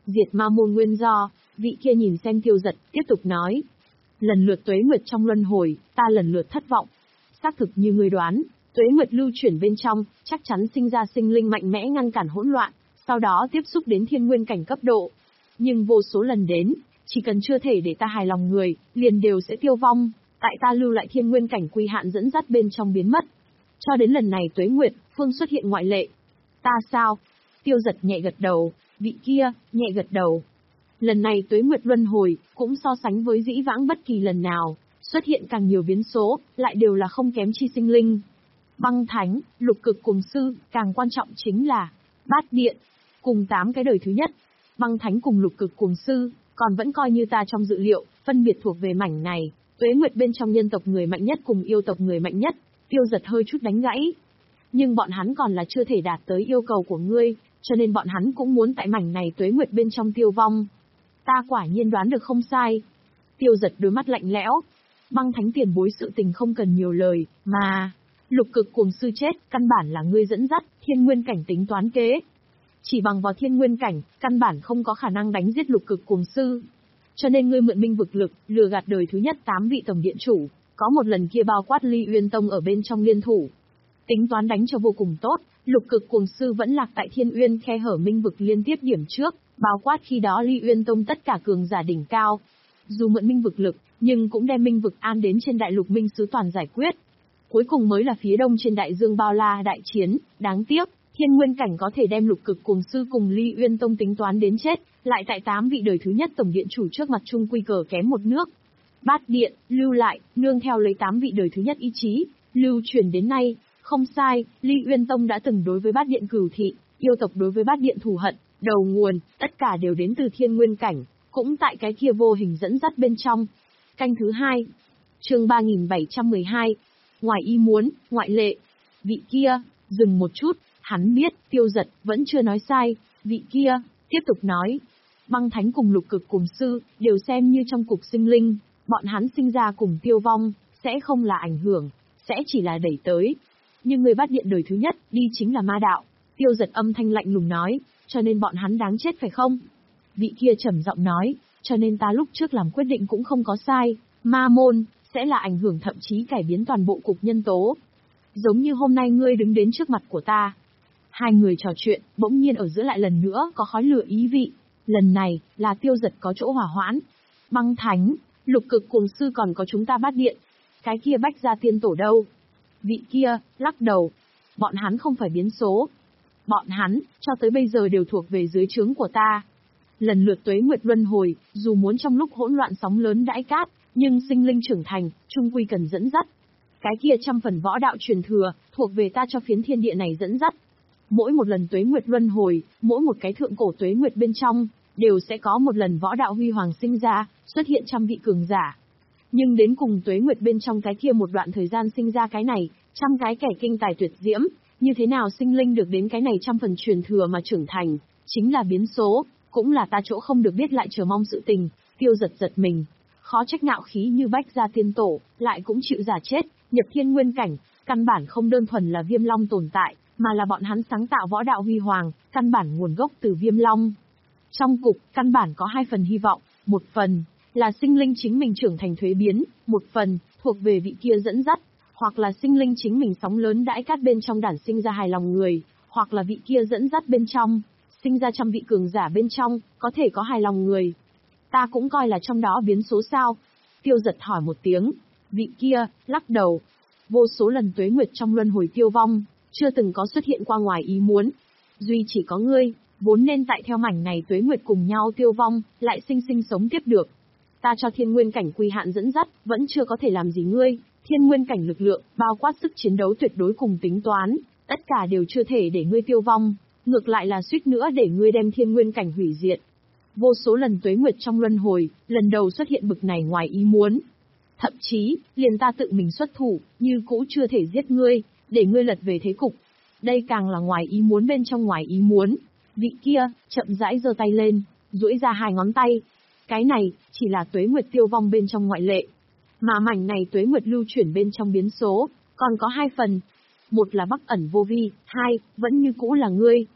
Diệt ma môn nguyên do, vị kia nhìn xem Tiêu Giật, tiếp tục nói. Lần lượt tuế nguyệt trong luân hồi, ta lần lượt thất vọng. Xác thực như ngươi đoán, tuế nguyệt lưu chuyển bên trong, chắc chắn sinh ra sinh linh mạnh mẽ ngăn cản hỗn loạn, sau đó tiếp xúc đến thiên nguyên cảnh cấp độ. Nhưng vô số lần đến, chỉ cần chưa thể để ta hài lòng người, liền đều sẽ tiêu vong, tại ta lưu lại thiên nguyên cảnh quy hạn dẫn dắt bên trong biến mất. Cho đến lần này tuế nguyệt, phương xuất hiện ngoại lệ. Ta sao? Tiêu Giật nhẹ gật đầu, vị kia, nhẹ gật đầu. Lần này tuế nguyệt luân hồi, cũng so sánh với dĩ vãng bất kỳ lần nào, xuất hiện càng nhiều biến số, lại đều là không kém chi sinh linh. Băng thánh, lục cực cùng sư, càng quan trọng chính là bát điện, cùng tám cái đời thứ nhất. Băng thánh cùng lục cực cùng sư, còn vẫn coi như ta trong dự liệu, phân biệt thuộc về mảnh này, tuế nguyệt bên trong nhân tộc người mạnh nhất cùng yêu tộc người mạnh nhất. Tiêu Giật hơi chút đánh gãy. Nhưng bọn hắn còn là chưa thể đạt tới yêu cầu của ngươi, cho nên bọn hắn cũng muốn tại mảnh này tuế nguyệt bên trong tiêu vong. Ta quả nhiên đoán được không sai. Tiêu Giật đôi mắt lạnh lẽo. Băng thánh tiền bối sự tình không cần nhiều lời, mà lục cực cuồng sư chết, căn bản là ngươi dẫn dắt, thiên nguyên cảnh tính toán kế. Chỉ bằng vào thiên nguyên cảnh, căn bản không có khả năng đánh giết lục cực cuồng sư. Cho nên ngươi mượn minh vực lực, lừa gạt đời thứ nhất tám vị tổng điện chủ, có một lần kia bao quát Ly Uyên Tông ở bên trong liên thủ. Tính toán đánh cho vô cùng tốt, lục cực cuồng sư vẫn lạc tại Thiên Uyên khe hở minh vực liên tiếp điểm trước, bao quát khi đó Ly Uyên Tông tất cả cường giả đỉnh cao. Dù mượn minh vực lực, nhưng cũng đem minh vực an đến trên đại lục minh sứ toàn giải quyết. Cuối cùng mới là phía đông trên đại dương bao la đại chiến, đáng tiếc, thiên nguyên cảnh có thể đem lục cực cuồng sư cùng Ly Uyên Tông tính toán đến chết, lại tại tám vị đời thứ nhất tổng điện chủ trước mặt chung quy cờ kém một nước. Bát điện, lưu lại, nương theo lấy tám vị đời thứ nhất ý chí, lưu truyền đến nay, không sai, Ly Uyên Tông đã từng đối với bát điện cửu thị, yêu tộc đối với bát điện thù hận, đầu nguồn, tất cả đều đến từ thiên nguyên cảnh, cũng tại cái kia vô hình dẫn dắt bên trong. Canh thứ hai, chương ba nghìn bảy trăm mười hai, ngoài ý muốn, ngoại lệ. Vị kia, dừng một chút, hắn biết, Tiêu Giật, vẫn chưa nói sai, vị kia, tiếp tục nói. Băng thánh cùng lục cực cùng sư, đều xem như trong cục sinh linh, bọn hắn sinh ra cùng tiêu vong, sẽ không là ảnh hưởng, sẽ chỉ là đẩy tới. Nhưng người bát điện đời thứ nhất, đi chính là ma đạo. Tiêu Giật âm thanh lạnh lùng nói, cho nên bọn hắn đáng chết phải không? Vị kia trầm giọng nói, cho nên ta lúc trước làm quyết định cũng không có sai, ma môn, sẽ là ảnh hưởng thậm chí cải biến toàn bộ cục nhân tố. Giống như hôm nay ngươi đứng đến trước mặt của ta. Hai người trò chuyện, bỗng nhiên ở giữa lại lần nữa có khói lửa ý vị. Lần này, là Tiêu Giật có chỗ hỏa hoãn. Băng thánh, lục cực cuồng sư còn có chúng ta bát điện. Cái kia bách gia tiên tổ đâu? Vị kia, lắc đầu. Bọn hắn không phải biến số. Bọn hắn, cho tới bây giờ đều thuộc về dưới trướng của ta. Lần lượt tuế nguyệt luân hồi, dù muốn trong lúc hỗn loạn sóng lớn đãi cát, nhưng sinh linh trưởng thành, trung quy cần dẫn dắt. Cái kia trăm phần võ đạo truyền thừa, thuộc về ta cho phiến thiên địa này dẫn dắt. Mỗi một lần tuế nguyệt luân hồi, mỗi một cái thượng cổ tuế nguyệt bên trong, đều sẽ có một lần võ đạo huy hoàng sinh ra, xuất hiện trăm vị cường giả. Nhưng đến cùng tuế nguyệt bên trong cái kia một đoạn thời gian sinh ra cái này, trăm cái kẻ kinh tài tuyệt diễm, như thế nào sinh linh được đến cái này trăm phần truyền thừa mà trưởng thành, chính là biến số, cũng là ta chỗ không được biết lại chờ mong sự tình. Tiêu Giật giật mình, khó trách ngạo khí như bách gia tiên tổ, lại cũng chịu giả chết, nhập thiên nguyên cảnh, căn bản không đơn thuần là viêm long tồn tại, mà là bọn hắn sáng tạo võ đạo huy hoàng, căn bản nguồn gốc từ viêm long. Trong cục, căn bản có hai phần hy vọng, một phần là sinh linh chính mình trưởng thành thuế biến, một phần thuộc về vị kia dẫn dắt, hoặc là sinh linh chính mình sóng lớn đãi cát bên trong đản sinh ra hài lòng người, hoặc là vị kia dẫn dắt bên trong, sinh ra trăm vị cường giả bên trong, có thể có hài lòng người. Ta cũng coi là trong đó biến số sao? Tiêu Giật hỏi một tiếng. Vị kia, lắc đầu. Vô số lần tuế nguyệt trong luân hồi tiêu vong, chưa từng có xuất hiện qua ngoài ý muốn. Duy chỉ có ngươi, vốn nên tại theo mảnh này tuế nguyệt cùng nhau tiêu vong, lại sinh sinh sống tiếp được. Ta cho thiên nguyên cảnh quy hạn dẫn dắt, vẫn chưa có thể làm gì ngươi. Thiên nguyên cảnh lực lượng, bao quát sức chiến đấu tuyệt đối cùng tính toán, tất cả đều chưa thể để ngươi tiêu vong, ngược lại là suýt nữa để ngươi đem thiên nguyên cảnh hủy diệt. Vô số lần tuế nguyệt trong luân hồi, lần đầu xuất hiện bực này ngoài ý muốn. Thậm chí, liền ta tự mình xuất thủ, như cũ chưa thể giết ngươi, để ngươi lật về thế cục. Đây càng là ngoài ý muốn bên trong ngoài ý muốn. Vị kia, chậm rãi giơ tay lên, duỗi ra hai ngón tay. Cái này, chỉ là tuế nguyệt tiêu vong bên trong ngoại lệ. Mà mảnh này tuế nguyệt lưu chuyển bên trong biến số, còn có hai phần. Một là Bắc ẩn vô vi, hai, vẫn như cũ là ngươi.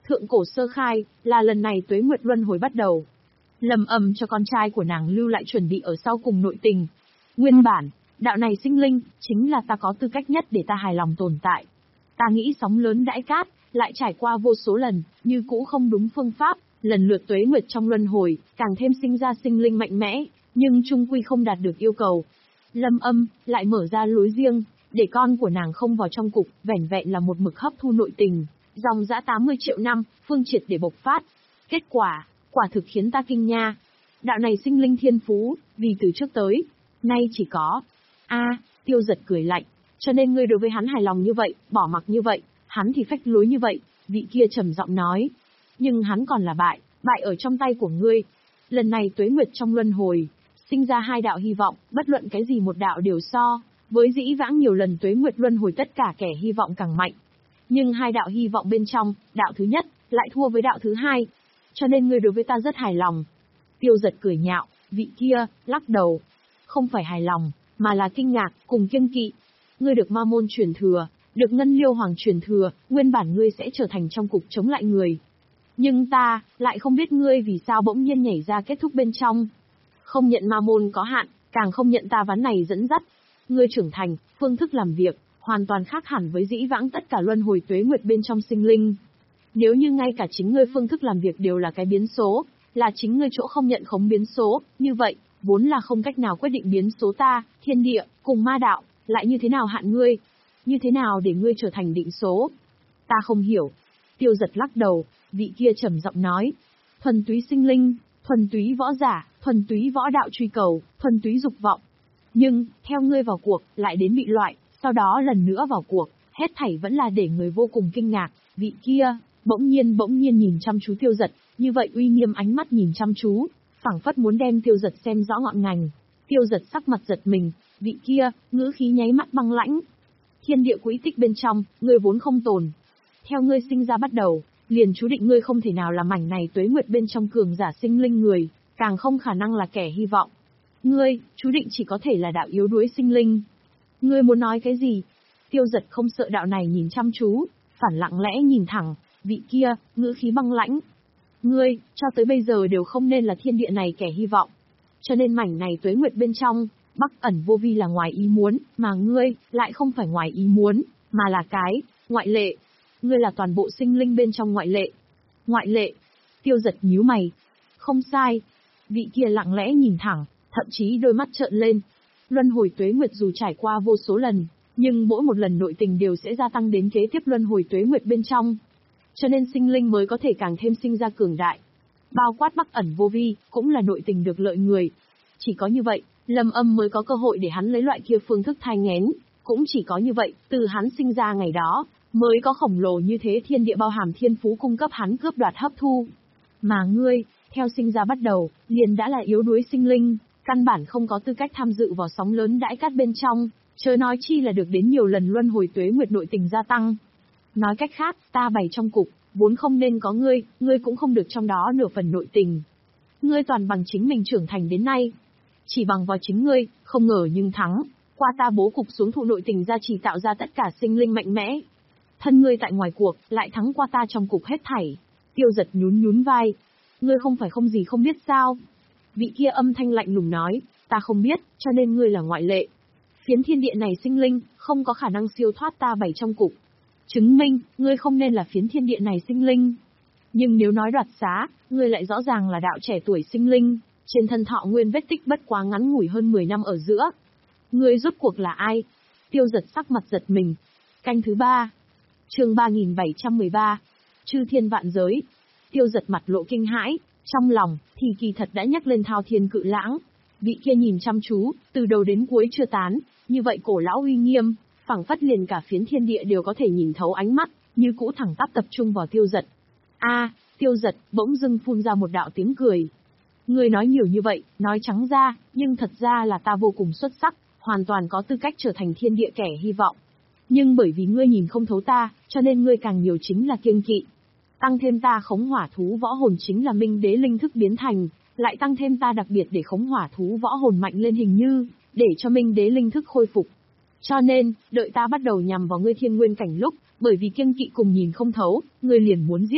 Thượng cổ sơ khai, là lần này tuế nguyệt luân hồi bắt đầu. Lâm Âm cho con trai của nàng lưu lại chuẩn bị ở sau cùng nội tình. Nguyên bản, đạo này sinh linh, chính là ta có tư cách nhất để ta hài lòng tồn tại. Ta nghĩ sóng lớn đãi cát, lại trải qua vô số lần, như cũ không đúng phương pháp, lần lượt tuế nguyệt trong luân hồi, càng thêm sinh ra sinh linh mạnh mẽ, nhưng chung quy không đạt được yêu cầu. Lâm Âm lại mở ra lối riêng, để con của nàng không vào trong cục, vẻn vẹn là một mực hấp thu nội tình, dòng dã tám mươi triệu năm, phương triệt để bộc phát. Kết quả, quả thực khiến ta kinh nha. Đạo này sinh linh thiên phú, vì từ trước tới, nay chỉ có. A, Tiêu Giật cười lạnh, cho nên ngươi đối với hắn hài lòng như vậy, bỏ mặc như vậy, hắn thì phách lối như vậy, vị kia trầm giọng nói. Nhưng hắn còn là bại, bại ở trong tay của ngươi. Lần này tuế nguyệt trong luân hồi, sinh ra hai đạo hy vọng, bất luận cái gì một đạo đều so, với dĩ vãng nhiều lần tuế nguyệt luân hồi tất cả kẻ hy vọng càng mạnh. Nhưng hai đạo hy vọng bên trong, đạo thứ nhất, lại thua với đạo thứ hai. Cho nên ngươi đối với ta rất hài lòng. Tiêu Giật cười nhạo, vị kia, lắc đầu. Không phải hài lòng, mà là kinh ngạc, cùng kiêng kỵ. Ngươi được ma môn truyền thừa, được ngân liêu hoàng truyền thừa, nguyên bản ngươi sẽ trở thành trong cục chống lại người. Nhưng ta, lại không biết ngươi vì sao bỗng nhiên nhảy ra kết thúc bên trong. Không nhận ma môn có hạn, càng không nhận ta ván này dẫn dắt. Ngươi trưởng thành, phương thức làm việc, hoàn toàn khác hẳn với dĩ vãng tất cả luân hồi tuế nguyệt bên trong sinh linh. Nếu như ngay cả chính ngươi phương thức làm việc đều là cái biến số, là chính ngươi chỗ không nhận khống biến số, như vậy, vốn là không cách nào quyết định biến số ta, thiên địa, cùng ma đạo, lại như thế nào hạn ngươi? Như thế nào để ngươi trở thành định số? Ta không hiểu. Tiêu Giật lắc đầu, vị kia trầm giọng nói. Thuần túy sinh linh, thuần túy võ giả, thuần túy võ đạo truy cầu, thuần túy dục vọng. Nhưng, theo ngươi vào cuộc, lại đến bị loại, sau đó lần nữa vào cuộc, hết thảy vẫn là để người vô cùng kinh ngạc, vị kia, bỗng nhiên bỗng nhiên nhìn chăm chú Tiêu Giật, như vậy uy nghiêm ánh mắt nhìn chăm chú, phảng phất muốn đem Tiêu Giật xem rõ ngọn ngành. Tiêu Giật sắc mặt giật mình, vị kia, ngữ khí nháy mắt băng lãnh. Thiên địa quỹ tích bên trong, ngươi vốn không tồn. Theo ngươi sinh ra bắt đầu, liền chú định ngươi không thể nào là mảnh này tuế nguyệt bên trong cường giả sinh linh người, càng không khả năng là kẻ hy vọng. Ngươi, chú định chỉ có thể là đạo yếu đuối sinh linh. Ngươi muốn nói cái gì? Tiêu Giật không sợ đạo này nhìn chăm chú, phản lặng lẽ nhìn thẳng, vị kia, ngữ khí băng lãnh. Ngươi, cho tới bây giờ đều không nên là thiên địa này kẻ hy vọng. Cho nên mảnh này tuế nguyệt bên trong, Bắc ẩn vô vi là ngoài ý muốn, mà ngươi, lại không phải ngoài ý muốn, mà là cái, ngoại lệ. Ngươi là toàn bộ sinh linh bên trong ngoại lệ. Ngoại lệ. Tiêu Giật nhíu mày. Không sai. Vị kia lặng lẽ nhìn thẳng, thậm chí đôi mắt trợn lên. Luân hồi tuế nguyệt dù trải qua vô số lần, nhưng mỗi một lần nội tình đều sẽ gia tăng đến kế tiếp luân hồi tuế nguyệt bên trong. Cho nên sinh linh mới có thể càng thêm sinh ra cường đại. Bao quát Bắc ẩn vô vi, cũng là nội tình được lợi người. Chỉ có như vậy, Lâm Âm mới có cơ hội để hắn lấy loại kia phương thức thai nghén. Cũng chỉ có như vậy, từ hắn sinh ra ngày đó, mới có khổng lồ như thế thiên địa bao hàm thiên phú cung cấp hắn cướp đoạt hấp thu. Mà ngươi, theo sinh ra bắt đầu, liền đã là yếu đuối sinh linh, căn bản không có tư cách tham dự vào sóng lớn đãi cát bên trong, chớ nói chi là được đến nhiều lần luân hồi tuế nguyệt nội tình gia tăng. Nói cách khác, ta bày trong cục, vốn không nên có ngươi, ngươi cũng không được trong đó nửa phần nội tình. Ngươi toàn bằng chính mình trưởng thành đến nay. Chỉ bằng vào chính ngươi, không ngờ nhưng thắng, qua ta bố cục xuống thụ nội tình ra chỉ tạo ra tất cả sinh linh mạnh mẽ. Thân ngươi tại ngoài cuộc, lại thắng qua ta trong cục hết thảy. Tiêu Giật nhún nhún vai. Ngươi không phải không gì không biết sao? Vị kia âm thanh lạnh lùng nói, ta không biết, cho nên ngươi là ngoại lệ. Phiến thiên địa này sinh linh, không có khả năng siêu thoát ta bảy trong cục. Chứng minh, ngươi không nên là phiến thiên địa này sinh linh. Nhưng nếu nói đoạt xá, ngươi lại rõ ràng là đạo trẻ tuổi sinh linh, trên thân thọ nguyên vết tích bất quá ngắn ngủi hơn mười năm ở giữa. Ngươi rốt cuộc là ai? Tiêu Giật sắc mặt giật mình. Canh thứ ba. Chương ba nghìn bảy trăm mười ba. Chư thiên vạn giới. Tiêu Giật mặt lộ kinh hãi, trong lòng thì kỳ thật đã nhắc lên thao thiên cự lãng. Vị kia nhìn chăm chú, từ đầu đến cuối chưa tán, như vậy cổ lão uy nghiêm, phảng phất liền cả phiến thiên địa đều có thể nhìn thấu ánh mắt, như cũ thẳng tắp tập trung vào Tiêu Giật. A, Tiêu Giật bỗng dưng phun ra một đạo tiếng cười. Ngươi nói nhiều như vậy, nói trắng ra, nhưng thật ra là ta vô cùng xuất sắc, hoàn toàn có tư cách trở thành thiên địa kẻ hy vọng. Nhưng bởi vì ngươi nhìn không thấu ta, cho nên ngươi càng nhiều chính là kiêng kỵ. Tăng thêm ta khống hỏa thú võ hồn chính là minh đế linh thức biến thành, lại tăng thêm ta đặc biệt để khống hỏa thú võ hồn mạnh lên hình như, để cho minh đế linh thức khôi phục. Cho nên, đợi ta bắt đầu nhằm vào ngươi thiên nguyên cảnh lúc, bởi vì kiêng kỵ cùng nhìn không thấu, ngươi liền muốn giết,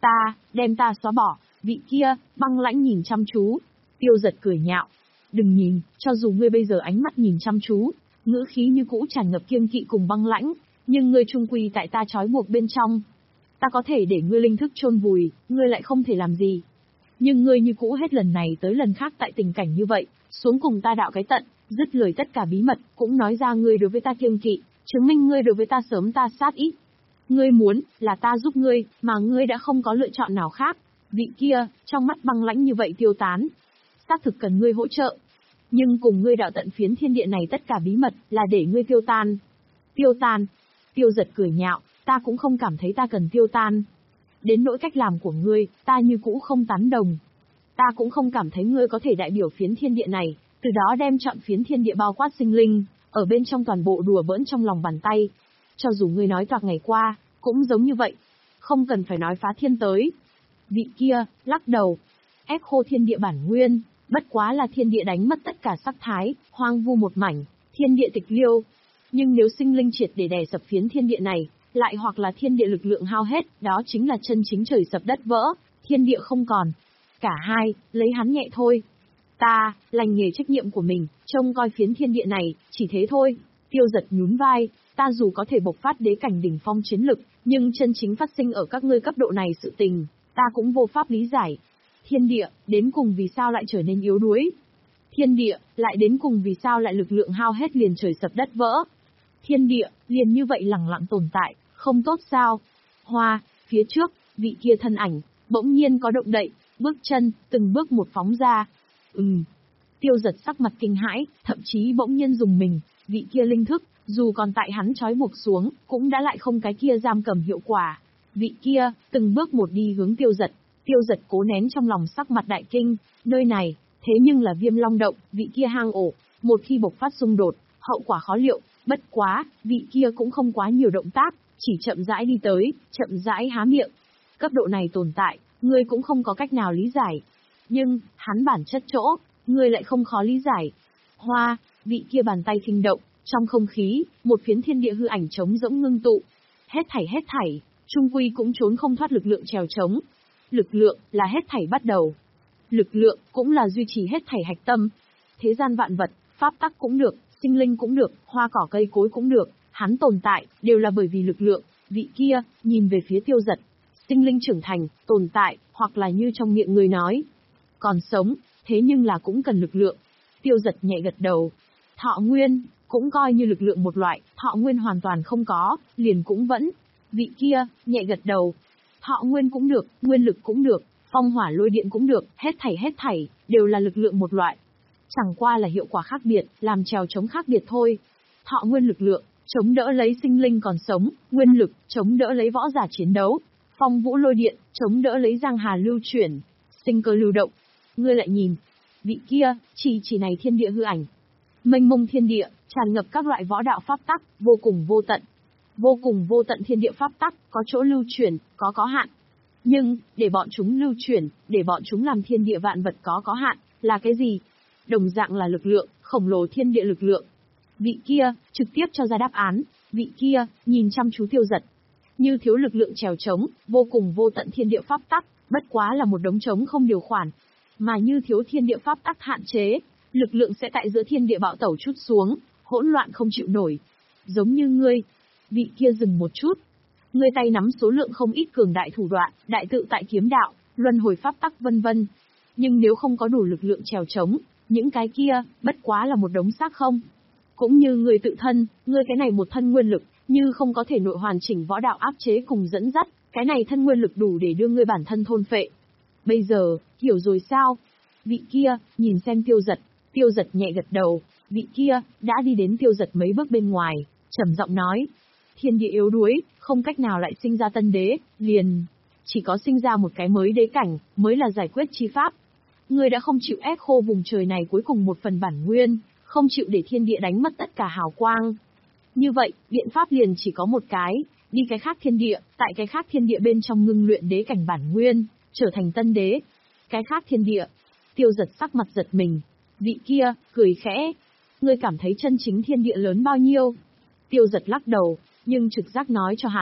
Ta, đem ta xóa bỏ, vị kia, băng lãnh nhìn chăm chú. Tiêu Giật cười nhạo. Đừng nhìn, cho dù ngươi bây giờ ánh mắt nhìn chăm chú, ngữ khí như cũ tràn ngập kiêng kỵ cùng băng lãnh, nhưng ngươi trung quy tại ta trói buộc bên trong. Ta có thể để ngươi linh thức chôn vùi, ngươi lại không thể làm gì. Nhưng ngươi như cũ hết lần này tới lần khác tại tình cảnh như vậy, xuống cùng ta đạo cái tận, dứt lời tất cả bí mật, cũng nói ra ngươi đối với ta kiêng kỵ, chứng minh ngươi đối với ta sớm ta sát ít. Ngươi muốn, là ta giúp ngươi, mà ngươi đã không có lựa chọn nào khác. Vị kia, trong mắt băng lãnh như vậy tiêu tán. Xác thực cần ngươi hỗ trợ. Nhưng cùng ngươi đạo tận phiến thiên địa này tất cả bí mật, là để ngươi tiêu tan. Tiêu tan. Tiêu Giật cười nhạo, ta cũng không cảm thấy ta cần tiêu tan. Đến nỗi cách làm của ngươi, ta như cũ không tán đồng. Ta cũng không cảm thấy ngươi có thể đại biểu phiến thiên địa này, từ đó đem chọn phiến thiên địa bao quát sinh linh, ở bên trong toàn bộ đùa bỡn trong lòng bàn tay. Cho dù ngươi nói toạc ngày qua, cũng giống như vậy. Không cần phải nói phá thiên tới. Vị kia, lắc đầu. Ép khô thiên địa bản nguyên, bất quá là thiên địa đánh mất tất cả sắc thái, hoang vu một mảnh, thiên địa tịch liêu. Nhưng nếu sinh linh triệt để đè sập phiến thiên địa này, lại hoặc là thiên địa lực lượng hao hết, đó chính là chân chính trời sập đất vỡ, thiên địa không còn. Cả hai, lấy hắn nhẹ thôi. Ta, lành nghề trách nhiệm của mình, trông coi phiến thiên địa này, chỉ thế thôi. Tiêu Giật nhún vai, ta dù có thể bộc phát đế cảnh đỉnh phong chiến lực, nhưng chân chính phát sinh ở các ngươi cấp độ này sự tình, ta cũng vô pháp lý giải. Thiên địa, đến cùng vì sao lại trở nên yếu đuối? Thiên địa, lại đến cùng vì sao lại lực lượng hao hết liền trời sập đất vỡ? Thiên địa, liền như vậy lẳng lặng tồn tại, không tốt sao? Hoa, phía trước, vị kia thân ảnh, bỗng nhiên có động đậy, bước chân, từng bước một phóng ra. Ừm. Tiêu Giật sắc mặt kinh hãi, thậm chí bỗng nhiên dùng mình, vị kia linh thức, dù còn tại hắn trói buộc xuống, cũng đã lại không cái kia giam cầm hiệu quả. Vị kia, từng bước một đi hướng Tiêu Giật. Tiêu Giật cố nén trong lòng sắc mặt đại kinh, nơi này, thế nhưng là Viêm Long động, vị kia hang ổ, một khi bộc phát xung đột, hậu quả khó liệu, bất quá, vị kia cũng không quá nhiều động tác, chỉ chậm rãi đi tới, chậm rãi há miệng. Cấp độ này tồn tại, ngươi cũng không có cách nào lý giải. Nhưng, hắn bản chất chỗ, ngươi lại không khó lý giải. Hoa, vị kia bàn tay khinh động, trong không khí, một phiến thiên địa hư ảnh trống rỗng ngưng tụ. Hết thảy hết thảy, trung quy cũng trốn không thoát lực lượng trèo trống. Lực lượng, là hết thảy bắt đầu. Lực lượng, cũng là duy trì hết thảy hạch tâm. Thế gian vạn vật, pháp tắc cũng được, sinh linh cũng được, hoa cỏ cây cối cũng được, hắn tồn tại, đều là bởi vì lực lượng. Vị kia, nhìn về phía Tiêu Giật. Sinh linh trưởng thành, tồn tại, hoặc là như trong miệng người nói. Còn sống, thế nhưng là cũng cần lực lượng. Tiêu Giật nhẹ gật đầu. Thọ nguyên, cũng coi như lực lượng một loại, thọ nguyên hoàn toàn không có, liền cũng vẫn. Vị kia, nhẹ gật đầu. Thọ nguyên cũng được, nguyên lực cũng được, phong hỏa lôi điện cũng được, hết thảy hết thảy, đều là lực lượng một loại. Chẳng qua là hiệu quả khác biệt, làm trèo chống khác biệt thôi. Thọ nguyên lực lượng, chống đỡ lấy sinh linh còn sống, nguyên lực, chống đỡ lấy võ giả chiến đấu. Phong vũ lôi điện, chống đỡ lấy giang hà lưu chuyển, sinh cơ lưu động. Ngươi lại nhìn, vị kia, chỉ chỉ này thiên địa hư ảnh. Mênh mông thiên địa, tràn ngập các loại võ đạo pháp tắc, vô cùng vô tận. Vô cùng vô tận thiên địa pháp tắc, có chỗ lưu chuyển, có có hạn. Nhưng, để bọn chúng lưu chuyển, để bọn chúng làm thiên địa vạn vật có có hạn, là cái gì? Đồng dạng là lực lượng, khổng lồ thiên địa lực lượng. Vị kia, trực tiếp cho ra đáp án, vị kia, nhìn chăm chú Tiêu Giật. Như thiếu lực lượng trèo trống, vô cùng vô tận thiên địa pháp tắc, bất quá là một đống trống không điều khoản. Mà như thiếu thiên địa pháp tắc hạn chế, lực lượng sẽ tại giữa thiên địa bạo tẩu chút xuống, hỗn loạn không chịu nổi. Giống như ngươi. Vị kia dừng một chút. Ngươi tay nắm số lượng không ít cường đại thủ đoạn, đại tự tại kiếm đạo, luân hồi pháp tắc vân vân. Nhưng nếu không có đủ lực lượng trèo trống, những cái kia, bất quá là một đống xác không. Cũng như ngươi tự thân, ngươi cái này một thân nguyên lực, như không có thể nội hoàn chỉnh võ đạo áp chế cùng dẫn dắt, cái này thân nguyên lực đủ để đưa ngươi bản thân thôn phệ. Bây giờ, hiểu rồi sao? Vị kia, nhìn xem Tiêu Giật, Tiêu Giật nhẹ gật đầu, vị kia, đã đi đến Tiêu Giật mấy bước bên ngoài, trầm giọng nói. Thiên địa yếu đuối, không cách nào lại sinh ra tân đế, liền. Chỉ có sinh ra một cái mới đế cảnh, mới là giải quyết chi pháp. Ngươi đã không chịu ép khô vùng trời này cuối cùng một phần bản nguyên, không chịu để thiên địa đánh mất tất cả hào quang. Như vậy, biện pháp liền chỉ có một cái, đi cái khác thiên địa, tại cái khác thiên địa bên trong ngưng luyện đế cảnh bản nguyên, trở thành tân đế. Cái khác thiên địa. Tiêu Giật sắc mặt giật mình. Vị kia, cười khẽ. Ngươi cảm thấy chân chính thiên địa lớn bao nhiêu? Tiêu Giật lắc đầu, nhưng trực giác nói cho hắn,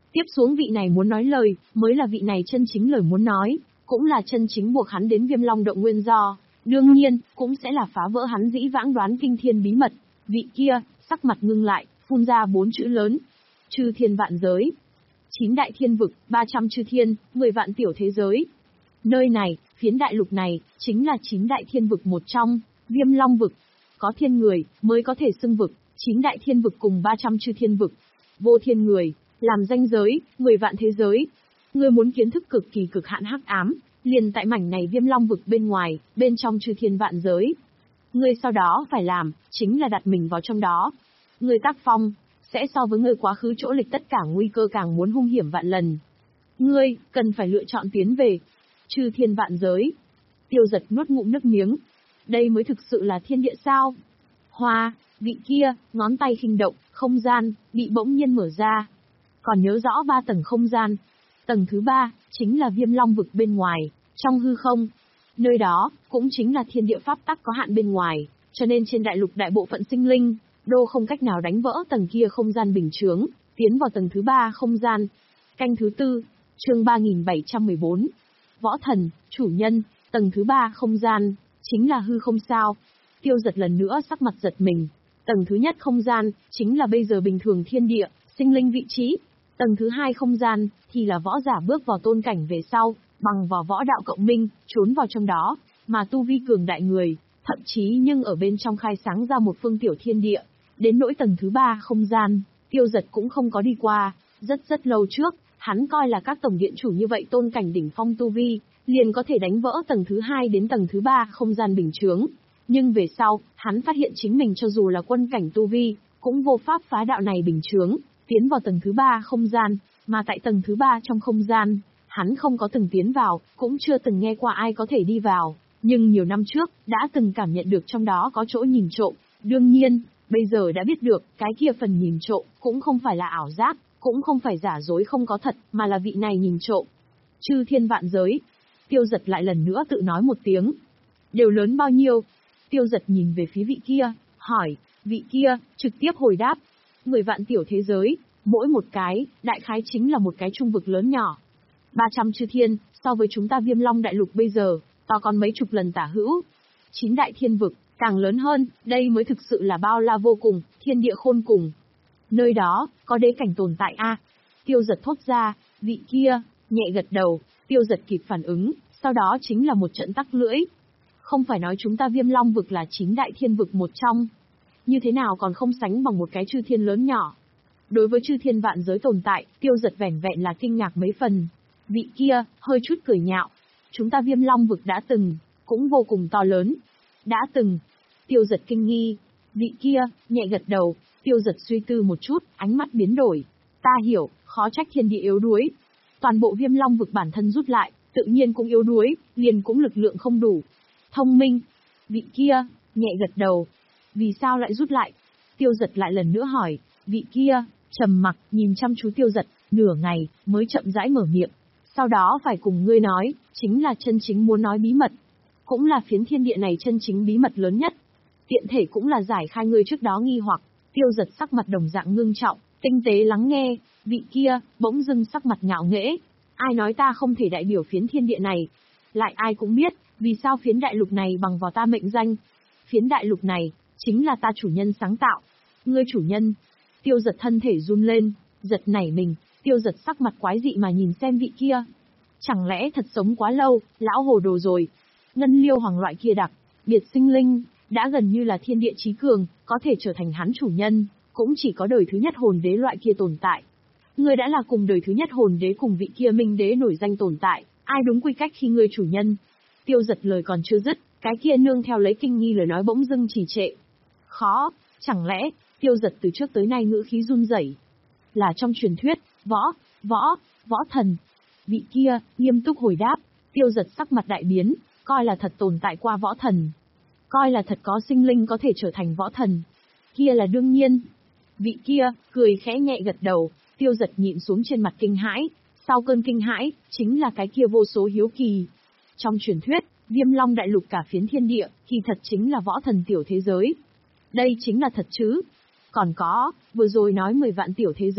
Tiếp xuống vị này muốn nói lời, mới là vị này chân chính lời muốn nói, cũng là chân chính buộc hắn đến Viêm Long động nguyên do, đương nhiên, cũng sẽ là phá vỡ hắn dĩ vãng đoán kinh thiên bí mật. Vị kia, sắc mặt ngưng lại, phun ra bốn chữ lớn. Chư thiên vạn giới. Chín đại thiên vực, ba trăm chư thiên, mười vạn tiểu thế giới. Nơi này, phiến đại lục này, chính là chín đại thiên vực một trong, Viêm Long vực. Có thiên người, mới có thể xưng vực, chín đại thiên vực cùng ba trăm chư thiên vực. Vô thiên người, làm danh giới, mười vạn thế giới. Ngươi muốn kiến thức cực kỳ cực hạn hắc ám, liền tại mảnh này Viêm Long vực bên ngoài, bên trong chư thiên vạn giới. Ngươi sau đó phải làm, chính là đặt mình vào trong đó. Ngươi tác phong, sẽ so với ngươi quá khứ chỗ lịch tất cả nguy cơ càng muốn hung hiểm vạn lần. Ngươi, cần phải lựa chọn tiến về. Chư thiên vạn giới. Tiêu Giật nuốt ngụm nước miếng. Đây mới thực sự là thiên địa sao? Hoa, vị kia, ngón tay khinh động, không gian, bị bỗng nhiên mở ra. Còn nhớ rõ ba tầng không gian. Tầng thứ ba, chính là Viêm Long vực bên ngoài, trong hư không. Nơi đó, cũng chính là thiên địa pháp tắc có hạn bên ngoài, cho nên trên đại lục đại bộ phận sinh linh, đô không cách nào đánh vỡ tầng kia không gian bình chướng, tiến vào tầng thứ ba không gian. Canh thứ tư, chương ba nghìn bảy trăm mười bốn. Võ thần, chủ nhân, tầng thứ ba không gian, chính là hư không sao. Tiêu Giật lần nữa sắc mặt giật mình. Tầng thứ nhất không gian, chính là bây giờ bình thường thiên địa, sinh linh vị trí. Tầng thứ hai không gian, thì là võ giả bước vào tôn cảnh về sau, bằng vào võ đạo cộng minh, trốn vào trong đó, mà tu vi cường đại người, thậm chí nhưng ở bên trong khai sáng ra một phương tiểu thiên địa. Đến nỗi tầng thứ ba không gian, Tiêu Giật cũng không có đi qua, rất rất lâu trước, hắn coi là các tổng điện chủ như vậy tôn cảnh đỉnh phong tu vi, liền có thể đánh vỡ tầng thứ hai đến tầng thứ ba không gian bình chướng. Nhưng về sau, hắn phát hiện chính mình cho dù là quân cảnh tu vi, cũng vô pháp phá đạo này bình chướng, tiến vào tầng thứ ba không gian, mà tại tầng thứ ba trong không gian, hắn không có từng tiến vào, cũng chưa từng nghe qua ai có thể đi vào, nhưng nhiều năm trước, đã từng cảm nhận được trong đó có chỗ nhìn trộm. Đương nhiên, bây giờ đã biết được, cái kia phần nhìn trộm, cũng không phải là ảo giác, cũng không phải giả dối không có thật, mà là vị này nhìn trộm. Chư thiên vạn giới. Tiêu Giật lại lần nữa tự nói một tiếng. Đều lớn bao nhiêu? Tiêu Giật nhìn về phía vị kia, hỏi, vị kia, trực tiếp hồi đáp. Mười vạn tiểu thế giới, mỗi một cái, đại khái chính là một cái trung vực lớn nhỏ. Ba trăm chư thiên, so với chúng ta Viêm Long đại lục bây giờ, to còn mấy chục lần tả hữu. Chín đại thiên vực, càng lớn hơn, đây mới thực sự là bao la vô cùng, thiên địa khôn cùng. Nơi đó, có đế cảnh tồn tại a. Tiêu Giật thốt ra, vị kia, nhẹ gật đầu, Tiêu Giật kịp phản ứng, sau đó chính là một trận tắc lưỡi. Không phải nói chúng ta Viêm Long vực là chín đại thiên vực một trong. Như thế nào còn không sánh bằng một cái chư thiên lớn nhỏ. Đối với chư thiên vạn giới tồn tại, Tiêu Giật vẻn vẹn là kinh ngạc mấy phần. Vị kia, hơi chút cười nhạo. Chúng ta Viêm Long vực đã từng, cũng vô cùng to lớn. Đã từng. Tiêu Giật kinh nghi. Vị kia, nhẹ gật đầu, Tiêu Giật suy tư một chút, ánh mắt biến đổi. Ta hiểu, khó trách thiên địa yếu đuối. Toàn bộ Viêm Long vực bản thân rút lại, tự nhiên cũng yếu đuối, liền cũng lực lượng không đủ. Thông minh. Vị kia, nhẹ gật đầu. Vì sao lại rút lại? Tiêu Giật lại lần nữa hỏi. Vị kia, trầm mặc, nhìn chăm chú Tiêu Giật, nửa ngày, mới chậm rãi mở miệng. Sau đó phải cùng ngươi nói, chính là chân chính muốn nói bí mật. Cũng là phiến thiên địa này chân chính bí mật lớn nhất. Tiện thể cũng là giải khai ngươi trước đó nghi hoặc. Tiêu Giật sắc mặt đồng dạng ngưng trọng, tinh tế lắng nghe. Vị kia, bỗng dưng sắc mặt ngạo nghễ. Ai nói ta không thể đại biểu phiến thiên địa này? Lại ai cũng biết, vì sao phiến đại lục này bằng vào ta mệnh danh. Phiến đại lục này, chính là ta chủ nhân sáng tạo. Ngươi chủ nhân. Tiêu Giật thân thể run lên, giật nảy mình, Tiêu Giật sắc mặt quái dị mà nhìn xem vị kia. Chẳng lẽ thật sống quá lâu, lão hồ đồ rồi. Ngân liêu hoàng loại kia đặc, biệt sinh linh, đã gần như là thiên địa chí cường, có thể trở thành hắn chủ nhân, cũng chỉ có đời thứ nhất hồn đế loại kia tồn tại. Ngươi đã là cùng đời thứ nhất hồn đế cùng vị kia minh đế nổi danh tồn tại, ai đúng quy cách khi ngươi chủ nhân. Tiêu Giật lời còn chưa dứt, cái kia nương theo lấy kinh nghi lời nói bỗng dưng trì trệ. Khó, chẳng lẽ, Tiêu Giật từ trước tới nay ngữ khí run rẩy. Là trong truyền thuyết, võ, võ, võ thần. Vị kia, nghiêm túc hồi đáp, Tiêu Giật sắc mặt đại biến, coi là thật tồn tại qua võ thần. Coi là thật có sinh linh có thể trở thành võ thần. Kia là đương nhiên. Vị kia, cười khẽ nhẹ gật đầu, Tiêu Giật nhịn xuống trên mặt kinh hãi. Sau cơn kinh hãi, chính là cái kia vô số hiếu kỳ. Trong truyền thuyết, Viêm Long đại lục cả phiến thiên địa, kỳ thật chính là võ thần tiểu thế giới. Đây chính là thật chứ. Còn có, vừa rồi nói mười vạn tiểu thế giới,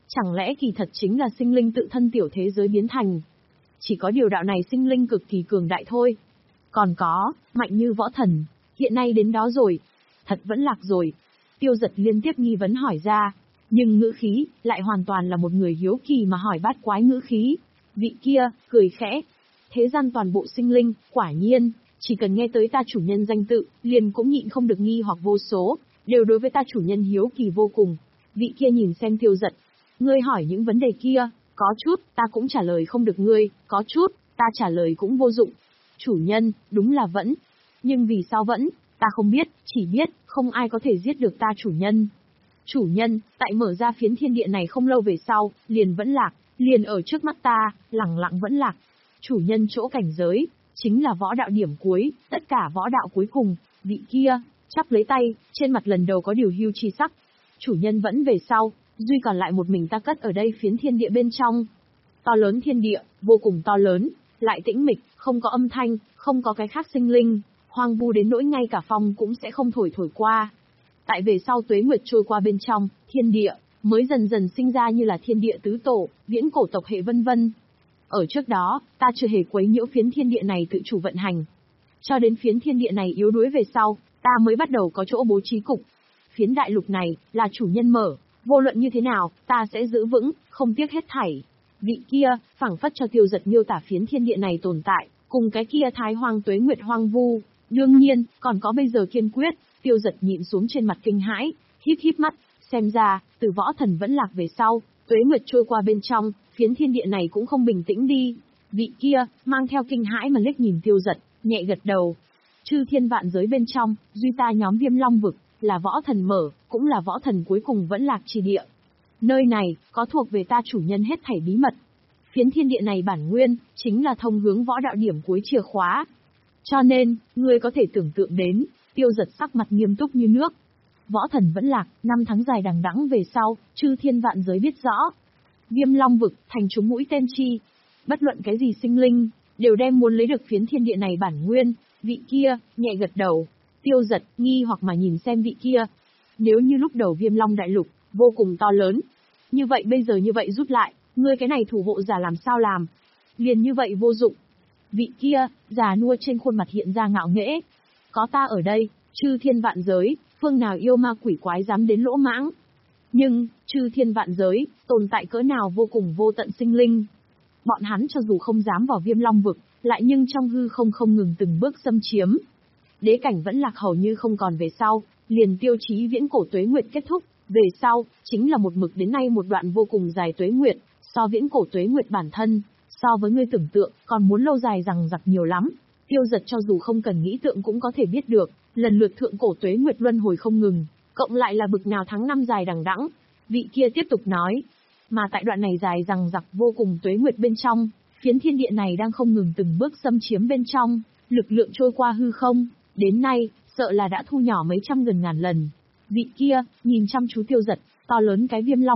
Chẳng lẽ kỳ thật chính là sinh linh tự thân tiểu thế giới biến thành? Chỉ có điều đạo này sinh linh cực kỳ cường đại thôi. Còn có, mạnh như võ thần, hiện nay đến đó rồi. Thật vẫn lạc rồi. Tiêu Giật liên tiếp nghi vấn hỏi ra, nhưng ngữ khí, lại hoàn toàn là một người hiếu kỳ mà hỏi bát quái ngữ khí. Vị kia, cười khẽ. Thế gian toàn bộ sinh linh, quả nhiên, chỉ cần nghe tới ta chủ nhân danh tự, liền cũng nhịn không được nghi hoặc vô số, đều đối với ta chủ nhân hiếu kỳ vô cùng. Vị kia nhìn xem Tiêu Giật. Ngươi hỏi những vấn đề kia, có chút, ta cũng trả lời không được ngươi, có chút, ta trả lời cũng vô dụng. Chủ nhân, đúng là vẫn. Nhưng vì sao vẫn, ta không biết, chỉ biết, không ai có thể giết được ta chủ nhân. Chủ nhân, tại mở ra phiến thiên địa này không lâu về sau, liền vẫn lạc, liền ở trước mắt ta, lẳng lặng vẫn lạc. Chủ nhân chỗ cảnh giới, chính là võ đạo điểm cuối, tất cả võ đạo cuối cùng, vị kia, chắp lấy tay, trên mặt lần đầu có điều hưu chi sắc. Chủ nhân vẫn về sau, duy còn lại một mình ta cất ở đây phiến thiên địa bên trong. To lớn thiên địa, vô cùng to lớn, lại tĩnh mịch, không có âm thanh, không có cái khác sinh linh, hoang vu đến nỗi ngay cả phong cũng sẽ không thổi thổi qua. Tại về sau tuế nguyệt trôi qua bên trong, thiên địa, mới dần dần sinh ra như là thiên địa tứ tổ, viễn cổ tộc hệ vân vân. Ở trước đó, ta chưa hề quấy nhiễu phiến thiên địa này tự chủ vận hành. Cho đến phiến thiên địa này yếu đuối về sau, ta mới bắt đầu có chỗ bố trí cục. Phiến đại lục này, là chủ nhân mở, vô luận như thế nào, ta sẽ giữ vững, không tiếc hết thảy. Vị kia, phảng phất cho Tiêu Giật miêu tả phiến thiên địa này tồn tại, cùng cái kia thái hoang tuế nguyệt hoang vu. Đương nhiên, còn có bây giờ kiên quyết, Tiêu Giật nhịn xuống trên mặt kinh hãi, híp híp mắt, xem ra, từ võ thần vẫn lạc về sau, tuế nguyệt trôi qua bên trong, phiến thiên địa này cũng không bình tĩnh đi. Vị kia, mang theo kinh hãi mà liếc nhìn Tiêu Giật, nhẹ gật đầu. Chư thiên vạn giới bên trong, duy ta nhóm Viêm Long vực, là võ thần mở, cũng là võ thần cuối cùng vẫn lạc chi địa. Nơi này, có thuộc về ta chủ nhân hết thảy bí mật. Phiến thiên địa này bản nguyên, chính là thông hướng võ đạo điểm cuối chìa khóa. Cho nên, ngươi có thể tưởng tượng đến, Tiêu Giật sắc mặt nghiêm túc như nước. Võ thần vẫn lạc, năm tháng dài đằng đẵng về sau, chư thiên vạn giới biết rõ. Viêm Long vực, thành chúng mũi tên chi. Bất luận cái gì sinh linh, đều đem muốn lấy được phiến thiên địa này bản nguyên. Vị kia, nhẹ gật đầu. Tiêu Giật, nghi hoặc mà nhìn xem vị kia. Nếu như lúc đầu Viêm Long đại lục, vô cùng to lớn. Như vậy bây giờ như vậy rút lại, ngươi cái này thủ hộ giả làm sao làm? Liền như vậy vô dụng. Vị kia, già nua trên khuôn mặt hiện ra ngạo nghễ. Có ta ở đây, chư thiên vạn giới, phương nào yêu ma quỷ quái dám đến lỗ mãng. Nhưng, chư thiên vạn giới, tồn tại cỡ nào vô cùng vô tận sinh linh. Bọn hắn cho dù không dám vào Viêm Long vực, lại nhưng trong hư không không ngừng từng bước xâm chiếm. Đế cảnh vẫn lạc hầu như không còn về sau, liền tiêu chí viễn cổ tuế nguyệt kết thúc, về sau, chính là một mực đến nay một đoạn vô cùng dài tuế nguyệt, so viễn cổ tuế nguyệt bản thân, so với ngươi tưởng tượng, còn muốn lâu dài rằng giặc nhiều lắm. Tiêu Giật cho dù không cần nghĩ tượng cũng có thể biết được, lần lượt thượng cổ tuế nguyệt luân hồi không ngừng, cộng lại là bực nào tháng năm dài đằng đẵng. Vị kia tiếp tục nói, mà tại đoạn này dài rằng giặc vô cùng tuế nguyệt bên trong, phiến thiên địa này đang không ngừng từng bước xâm chiếm bên trong, lực lượng trôi qua hư không, đến nay, sợ là đã thu nhỏ mấy trăm gần ngàn lần. Vị kia, nhìn chăm chú Tiêu Giật, to lớn cái Viêm Long